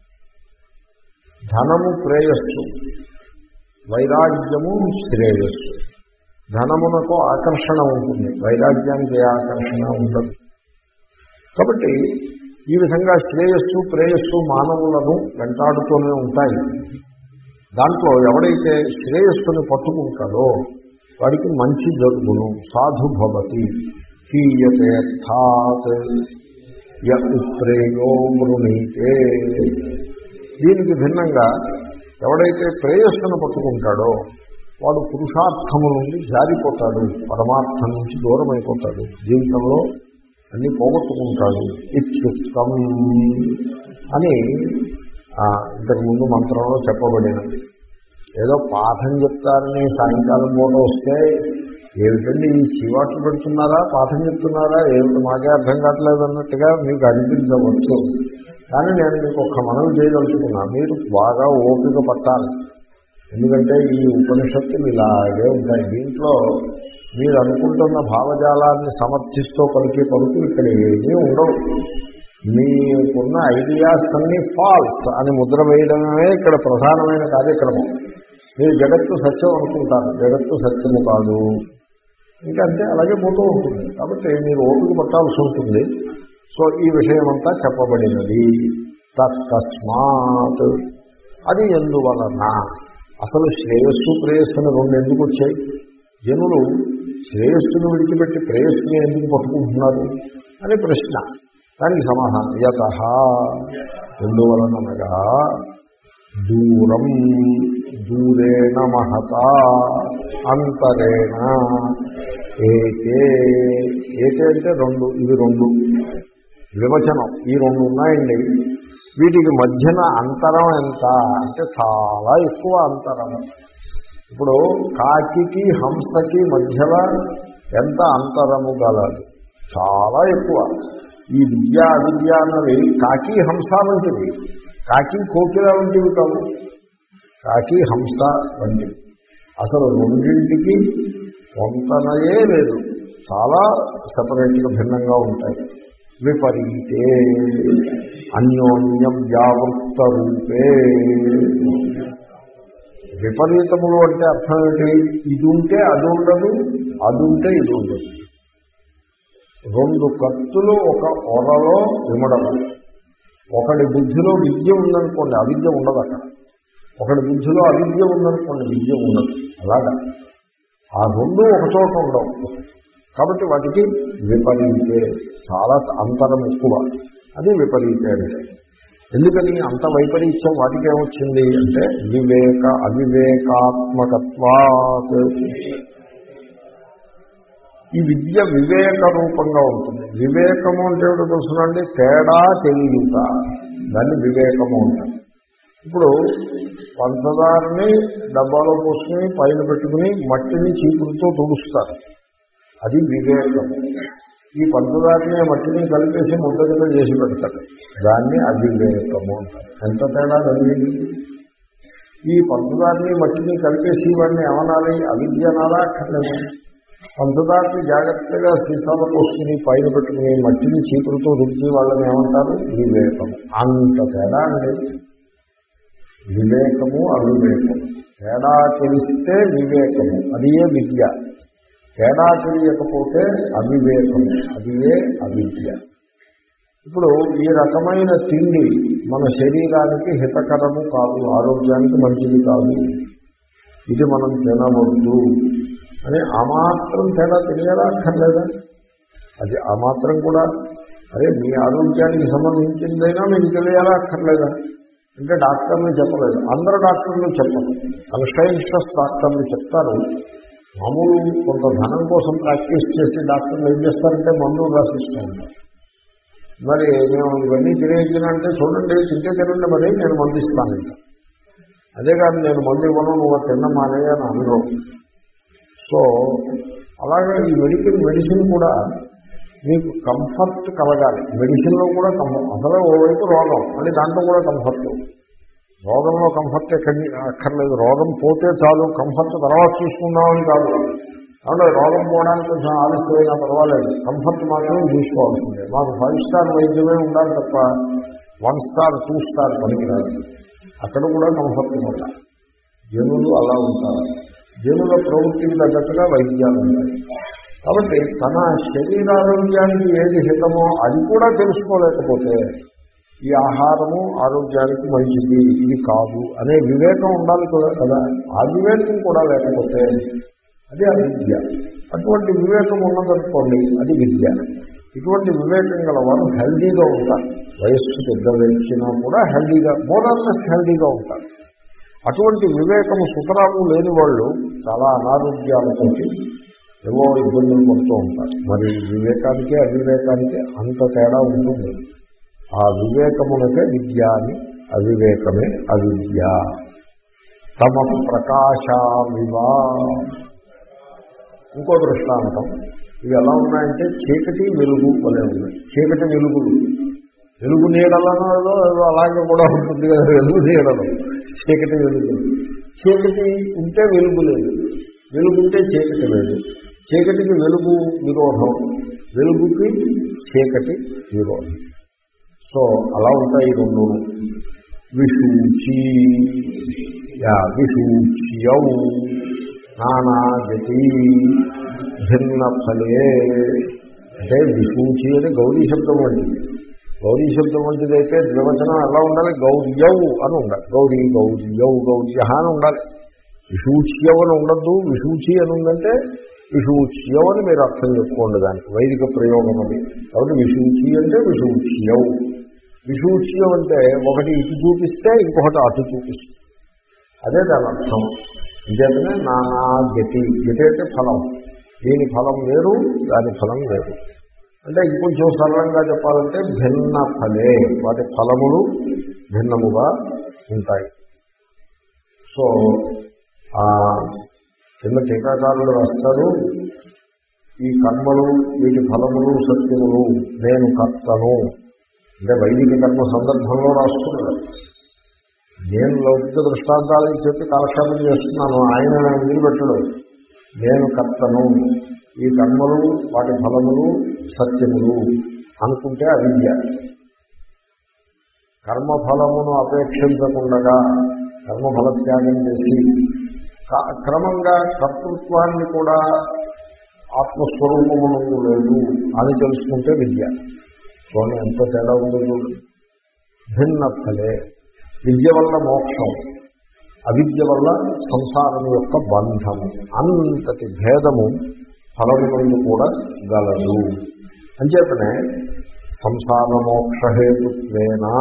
ధనము ప్రేయస్సు, వైరాగ్యము శ్రేయస్సు. ధనమునకు ఆకర్షణ ఉంటుంది, వైరాగ్యానికి ఏ ఆకర్షణ ఉండదు. కాబట్టి ఈ విధంగా శ్రేయస్సు ప్రేయస్సు మానవులను వెంటాడుతూనే ఉంటాయి. దాంట్లో ఎవడైతే శ్రేయస్సును పట్టుకుంటాడో వాడికి మంచి జరుగును. సాధు భవతి హీయతేర్థాత్ య ఉత్రేయో మృణీతే. దీనికి భిన్నంగా ఎవడైతే ప్రేయస్సును పట్టుకుంటాడో వాడు పురుషార్థము నుండి జారిపోతాడు, పరమార్థం నుంచి దూరం అయిపోతాడు, జీవితంలో అన్ని పోగొట్టుకుంటాడు. ఇత్యుక్తం అని ఇంతకుముందు మంత్రంలో చెప్పబడినది. ఏదో పాఠం చెప్తారని సాయంకాలం పూట వస్తే ఏమిటండి ఈ చీవాట్లు పెడుతున్నారా, పాఠం చెప్తున్నారా, ఏమిటి మాకే అర్థం కావట్లేదు అన్నట్టుగా మీకు అనిపించవచ్చు. కానీ నేను మీకు ఒక్క మనవి చేయదలుచుకున్నా, మీరు బాగా ఓపిక పట్టాలి. ఎందుకంటే ఈ ఉపనిషత్తులు ఇలాగే ఉంటాయి. దీంట్లో మీరు అనుకుంటున్న భావజాలాన్ని సమర్థిస్తూ పలికే పలుకులు ఇక్కడ ఏమీ ఉండవు. మీకున్న ఐడియాస్ అన్నీ ఫాల్స్ అని ముద్ర వేయడమే ఇక్కడ ప్రధానమైన కార్యక్రమం. మీరు జగత్తు సత్యం అనుకుంటారు, జగత్తు సత్యము కాదు, ఇంకా అంతే అలాగే పోతూ ఉంటుంది. కాబట్టి మీరు ఓపిక పట్టాల్సి ఉంటుంది. సో ఈ విషయం అంతా చెప్పబడినది. తస్మాత్ అది ఎందువలన అసలు శ్రేయస్సు ప్రేయస్సును రెండు ఎందుకు వచ్చాయి? జనులు శ్రేయస్సును విడిచిపెట్టి ప్రేయస్సుని ఎందుకు పట్టుకుంటున్నారు అనే ప్రశ్న. దానికి సమాధానం యతః ఎందువలనగా దూరం దూరేణ మహత అంతరేణ ఏకే. ఏకే అంటే రెండు, ఇవి రెండు వివచనం, ఈ రెండు ఉన్నాయండి. వీటికి మధ్యన అంతరం ఎంత అంటే చాలా ఎక్కువ అంతరం. ఇప్పుడు కాకికి హంసకి మధ్యలో ఎంత అంతరము గలదు? చాలా ఎక్కువ. ఈ విద్య అవిద్య అన్నవి కాకి హంస వంటివి, కాకి కోకిల వంటివి కావు, కాకి హంస వంటివి. అసలు రెండింటికి పొంతనయే లేదు, చాలా సపరేట్గా భిన్నంగా ఉంటాయి. విపరీతే అన్యోన్యం వ్యావృత్త రూపే. విపరీతములు అంటే అర్థం ఏంటి? ఇది ఉంటే అది ఉండదు, అది ఉంటే ఇది ఉండదు. రెండు కత్తులు ఒక ఒరలో విమడము. ఒకడి బుద్ధిలో విద్య ఉందనుకోండి, అవిద్య ఉండదు అక్కడ. ఒకడి బుద్ధిలో అవిద్య ఉందనుకోండి, విద్య ఉండదు. అలాగా ఆ రెండు ఒక చోట ఉండవు. కాబట్టి వాటికి విపరీతే, చాలా అంతరం ఎక్కువ. అది విపరీతే అంటే ఎందుకని అంత వైపరీత్యం వాటికి ఏమొచ్చింది అంటే వివేక అవివేకాత్మకత్వాత్. ఈ విద్య వివేక రూపంగా ఉంటుంది. వివేకము అంటే ఏమిటో తెలుసునండి, తేడా తెలియట, దాన్ని వివేకము ఉంటుంది. ఇప్పుడు పంచదారని డబ్బాలో పోసుకుని పైన పెట్టుకుని మట్టిని చీపురుతో తుడుస్తారు, అది వివేకము. ఈ పంచదారని మట్టిని కలిపేసి ముద్దగా చేసి పెడతారు, దాన్ని అవివేకము అంటారు. ఎంత తేడా కలిగింది! ఈ పంచదారని మట్టిని కలిపేసి వాడిని ఏమనాలి? అవిద్య అనాలా అక్కర్లేదు. పంచదారని జాగ్రత్తగా సీసాలో పోసుకుని పైన పెట్టుకుని మట్టిని చీపురుతో రుచి వాళ్ళని ఏమంటారు? వివేకము. అంత తేడా అండి. వివేకము అవివేకము తేడా తెలిస్తే వివేకము, అది ఏ విద్య. తేడా తెలియకపోతే అవివేకము, అది ఏ అవిద్య. ఇప్పుడు ఈ రకమైన తిండి మన శరీరానికి హితకరము కాదు, ఆరోగ్యానికి మంచిది కాదు, ఇది మనం తినవద్దు అని ఆ మాత్రం తేడా తెలియాలా అక్కర్లేదా? అది ఆ మాత్రం కూడా అరే మీ ఆరోగ్యానికి సంబంధించిందైనా మీకు తెలియాలా అక్కర్లేదా? అంటే డాక్టర్లు చెప్పలేదు, అందరూ డాక్టర్లు చెప్పరు. కన్స్టైన్షియస్ డాక్టర్లు చెప్తారు. మామూలు కొంత ధనం కోసం ప్రాక్టీస్ చేసి డాక్టర్లు ఏం చేస్తారంటే మందులు రాసిస్తూ ఉంటారు. మరి మేము ఇవన్నీ తినేసినంటే చూడండి, తింటే తినండి, మరి నేను మందు ఇస్తాను. అదే కాదు నేను మందు ఇవ్వను, నువ్వు తిన్న మానేయ అని అనరు. సో అలాగే ఈ మెడికల్ మెడిసిన్ కూడా మీకు కంఫర్ట్ కలగాలి. మెడిసిన్లో కూడా కంఫర్ట్, అసలే ఓవైపు రోగం, మళ్ళీ దాంట్లో కూడా కంఫర్ట్. రోగంలో కంఫర్ట్ ఎక్కడి అక్కర్లేదు, రోగం పోతే చాలు, కంఫర్ట్ తర్వాత చూసుకుందామని కాదు. కాబట్టి రోగం పోవడానికి కొంచెం ఆలస్యమైనా పర్వాలేదు, కంఫర్ట్ మాత్రం చూసుకోవాల్సిందే. మాకు ఫైవ్ స్టార్ వైద్యమే ఉండాలి తప్ప వన్ స్టార్ టూ స్టార్ పనికిరాదు. అక్కడ కూడా కంఫర్ట్ ఉండాలి. జనులు అలా ఉంటారు, జనుల ప్రవృత్తికి తగ్గట్టుగా వైద్యాలు ఉంటాయి. కాబట్టి తన శరీరారోగ్యానికి ఏది హితమో అది కూడా తెలుసుకోలేకపోతే ఈ ఆహారము ఆరోగ్యానికి మంచిది, ఇది కాదు అనే వివేకం ఉండాలి కదా. ఆ వివేకం కూడా లేకపోతే అది అవిద్య. అటువంటి వివేకం ఉన్నదనుకోండి, అది విద్య. ఇటువంటి వివేకం గల వారు హెల్దీగా ఉంటారు. వయస్సు పెద్ద పెంచినా కూడా హెల్దీగా, మోరల్లెస్ హెల్దీగా ఉంటారు. అటువంటి వివేకము సుతరాము లేని వాళ్ళు చాలా అనారోగ్యాలతో ఏవో ఇబ్బందులు పడుతూ ఉంటారు. మరి వివేకానికి అవివేకానికి అంత తేడా ఉంటుంది. ఆ వివేకమునకే విద్య అని, అవివేకమే అవిద్య. తమ ప్రకాశామివా. ఇంకో దృష్టాంతం. ఇవి ఎలా ఉన్నాయంటే చీకటి వెలుగు వలె ఉన్నాయి. చీకటి వెలుగులు, వెలుగు నీడలలో అలాగే కూడా ఉంటుంది కదా, వెలుగు నీడలు, చీకటి వెలుగులు. చీకటి ఉంటే వెలుగు లేదు, వెలుగుంటే చీకటి లేదు. చీకటికి వెలుగు విరోధం, వెలుగుకి చీకటి విరోధం. సో అలా ఉంటాయి రెండు. విశూచి విశూచ్యౌ నానాగతి భిన్న ఫలే. అంటే విశూచి అని గౌరీ శబ్దం వంటిది. గౌరీ శబ్దం వంటిదైతే ద్వివచనం ఎలా ఉండాలి? గౌర్యౌ అని ఉండాలి. గౌరీ గౌర్యౌ గౌర్య అని ఉండాలి. విశూచ్యౌ అని ఉండద్దు. విశూచి అని ఉందంటే విశూచ్యౌ అని మీరు అర్థం చెప్పుకోండి. దానికి వైదిక ప్రయోగం అది. కాబట్టి విశూచి అంటే విశూచ్యౌ. విశూచ్యం అంటే ఒకటి ఇటు చూపిస్తే ఇంకొకటి అటు చూపిస్తుంది, అదే దాని అర్థం. నిజంగానే నానా గతి. గతి అంటే ఫలం. దీని ఫలం వేరు, దాని ఫలం వేరు. అంటే ఇంకొంచెం సరళంగా చెప్పాలంటే భిన్న ఫలే, వాటి ఫలములు భిన్నముగా ఉంటాయి. సో కింద టీకాకారులు రాస్తారు, ఈ కర్మలు వీటి ఫలములు సత్యములు నేను కర్తను అంటే వైదిక కర్మ సందర్భంలో రాస్తున్నాడు. నేను లౌకిక దృష్టాంతాలు చెప్పి కాలక్షేపం చేస్తున్నాను, ఆయన వదిలిపెట్టడు. నేను కర్తను, ఈ కర్మలు వాటి ఫలములు సత్యములు అనుకుంటే అవిద్య. కర్మఫలమును అపేక్షించకుండా కర్మఫల త్యాగం చేసి క్రమంగా కర్తృత్వాన్ని కూడా ఆత్మస్వరూపమును లేదు అని తెలుసుకుంటే విద్య. చూడండి ఎంత తేడా ఉందో. భిన్న ఫలే, విద్య వల్ల మోక్షం, అవిద్య వల్ల సంసారం యొక్క బంధము, అంతటి భేదము ఫలములందు కూడా గలదు. అంచేతనే సంసార మోక్షహేతుత్వేనా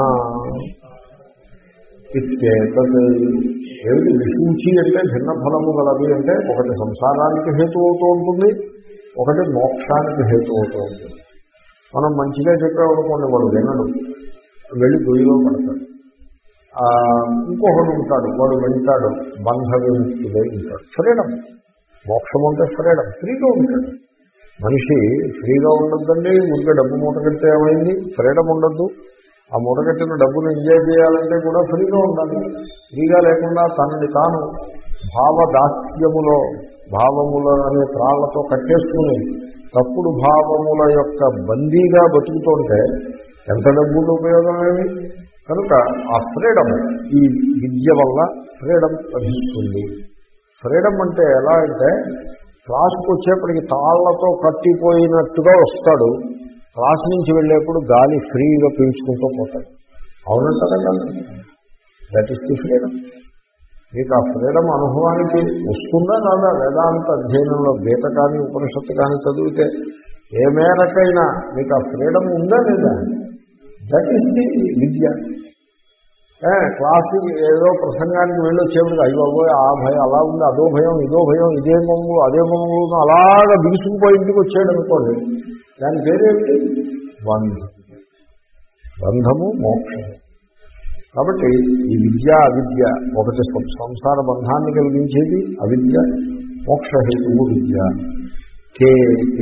ఇత్యేతత్. ఏమిటి విశూచి అంటే భిన్న ఫలము గలవి అంటే ఒకటి సంసారానికి హేతు అవుతూ ఉంటుంది, ఒకటి మోక్షానికి హేతు అవుతూ ఉంటుంది. మనం మంచిగా చెప్పామనుకోండి, వాడు వినడు, వెళ్ళి దొయ్యిలో పడతాడు. ఇంకొకడు ఉంటాడు, వాడు వింటాడు, బంధ విముక్తుడై ఉంటాడు. ఫ్రీడమ్, మోక్షం అంటే ఫ్రీడమ్, ఫ్రీగా ఉంటాడు మనిషి. ఫ్రీగా ఉండొద్దండి, ఊరికే డబ్బు మూట కడితే ఏమైంది, ఫ్రీడమ్ ఉండద్దు. ఆ మూట కట్టిన డబ్బును ఎంజాయ్ చేయాలంటే కూడా ఫ్రీగా ఉండాలి. ఫ్రీగా లేకుండా తనని తాను భావదాస్యములో, భావముల అనే త్రాళ్లతో కట్టేసుకుని తప్పుడు భావముల యొక్క బందీగా బతుకుతుంటే ఎంత డబ్బులు ఉపయోగమేమి. కనుక ఆ ఫ్రీడమ్, ఈ విద్య వల్ల ఫ్రీడమ్ లభిస్తుంది. ఫ్రీడమ్ అంటే ఎలా అంటే, క్లాసుకు వచ్చేప్పటికి తాళ్లతో కట్టిపోయినట్టుగా వస్తాడు, క్లాస్ నుంచి వెళ్ళేప్పుడు గాలి ఫ్రీగా పీల్చుకుంటూ పోతాడు. అవునంటారా? That is the freedom. మీకు ఆ ఫ్రీడమ్ అనుభవానికి వస్తుందా రాదా? వేదాంత అధ్యయనంలో గీత కానీ ఉపనిషత్తు కానీ చదివితే ఏ మేరకైనా మీకు ఆ ఫ్రీడమ్ ఉందా లేదా? దట్ ఈస్ ది విద్య. క్లాసు ఏదో ప్రసంగానికి వెళ్ళొచ్చేప్పుడు అయ్యో ఆ భయం అలా ఉంది, అదో భయం, ఇదో భయం, ఇదే మంగు అదే మంగు అలాగా బిగుసుకుపోయి ఇంటికి వచ్చాడు అనుకోండి, దాని పేరేమిటి? బంధం. బంధము మోక్షం. కాబట్టి ఈ విద్య అవిద్య, ఒకటి సంసార బంధాన్ని కలిగించేది అవిద్య, మోక్షహేతువు విద్య. కే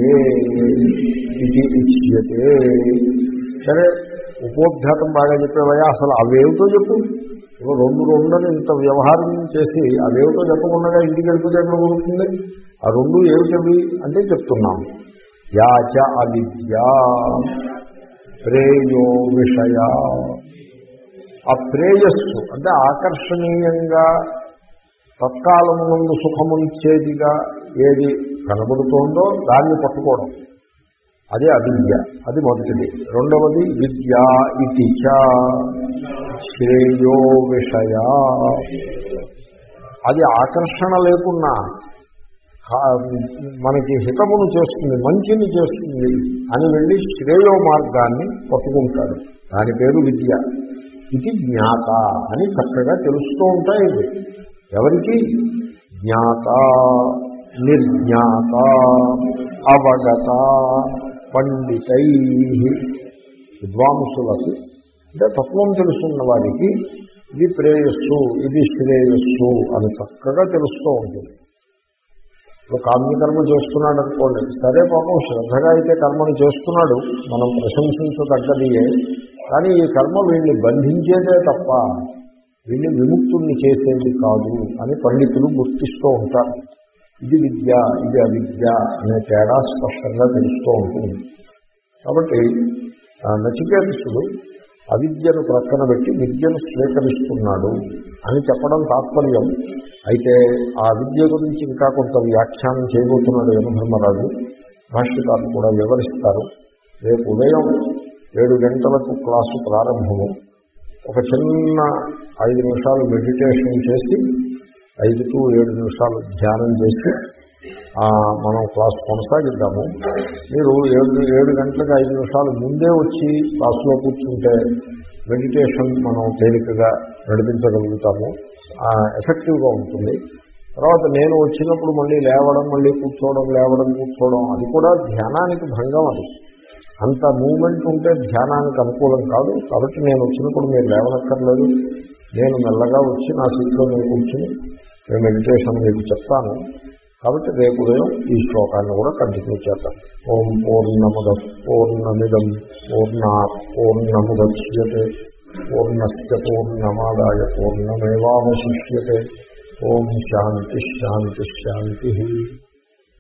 ఇది ఇచ్యతే. సరే, ఉపోద్ఘాతం బాగా చెప్పేవయ్యా, అసలు అవేమిటో చెప్పు. రెండు రెండని ఇంత వ్యవహారం చేసి అవేమిటో చెప్పకుండా ఇంటికి వెళ్ళిపోతే ఎక్కడ కుదురుతుంది? ఆ రెండు ఏమిటవి అంటే చెప్తున్నాం. యాచ అవిద్య ప్రేయో విషయ. ఆ ప్రేయస్సు అంటే ఆకర్షణీయంగా తత్కాలము ముందు సుఖమునిచ్చేదిగా ఏది కనబడుతోందో దాన్ని పట్టుకోవడం, అదే అవిద్య. అది మొదటిది. రెండవది విద్యా ఇతి చ శ్రేయో విషయ. అది ఆకర్షణ లేకున్నా మనకి హితమును చేస్తుంది, మంచిని చేస్తుంది అని వెళ్ళి శ్రేయో మార్గాన్ని పట్టుకుంటాడు. దాని పేరు విద్య. ఇది జ్ఞాత అని చక్కగా తెలుస్తూ ఉంటాయి. ఇది ఎవరికి? జ్ఞాత, నిర్జ్ఞాత, అవగత, పండితై, విద్వాంసులకు అంటే తత్వం తెలుసున్న వారికి ఇది ప్రేయస్సు, ఇది శ్రేయస్సు అని చక్కగా తెలుస్తూ ఉంటుంది. ఇప్పుడు కామ్యకర్మ చేస్తున్నాడు అనుకోండి, సరే పాపం శ్రద్ధగా అయితే కర్మను చేస్తున్నాడు, మనం ప్రశంసించదగ్గదియే. కానీ ఈ కర్మ వీడిని బంధించేదే తప్ప వీడిని విముక్తుల్ని చేసేది కాదు అని పండితులు గుర్తిస్తూ ఉంటారు. ఇది విద్య, ఇది అవిద్య అనే తేడా స్పష్టంగా తెలుస్తూ ఉంటుంది. కాబట్టి నచికేతసుడు అవిద్యను ప్రక్కన పెట్టి విద్యను స్వీకరిస్తున్నాడు అని చెప్పడం తాత్పర్యం. అయితే ఆ విద్య గురించి ఇంకా కొంత వ్యాఖ్యానం చేయబోతున్నాడు యమధర్మరాజు. భాష్యకారులు కూడా వివరిస్తారు. రేపు ఉదయం ఏడు గంటలకు క్లాసు ప్రారంభము. ఒక చిన్న ఐదు నిమిషాలు మెడిటేషన్ చేసి ఐదు టు ఏడు నిమిషాలు ధ్యానం చేసి మనం క్లాస్ కొనసాగిద్దాము. మీరు ఏడు ఏడు గంటలకు ఐదు నిమిషాలు ముందే వచ్చి క్లాసులో కూర్చుంటే మెడిటేషన్ మనం తేలికగా నడిపించగలుగుతాము, ఎఫెక్టివ్గా ఉంటుంది. తర్వాత నేను వచ్చినప్పుడు మళ్ళీ లేవడం, మళ్ళీ కూర్చోవడం, లేవడం, కూర్చోవడం, అది కూడా ధ్యానానికి భంగం. అది అంత మూమెంట్ ఉంటే ధ్యానానికి అనుకూలం కాదు. కాబట్టి నేను వచ్చినప్పుడు మీరు లేవనక్కర్లేదు, నేను మెల్లగా వచ్చి నా సీట్లో నేను కూర్చుని నేను మెడిటేషన్ మీకు చెప్తాను. కాబట్టి రేపు ఉదయం ఈ శ్లోకాన్ని కూడా కంటిన్యూ చేద్దాం. ఓం పూర్ణముద పూర్ణమిదం పూర్ణాత్ పూర్ణముద్యతే పూర్ణస్య పూర్ణమాదాయ పూర్ణమేవావశిష్యతే. ఓం శాంతి శాంతి శాంతి.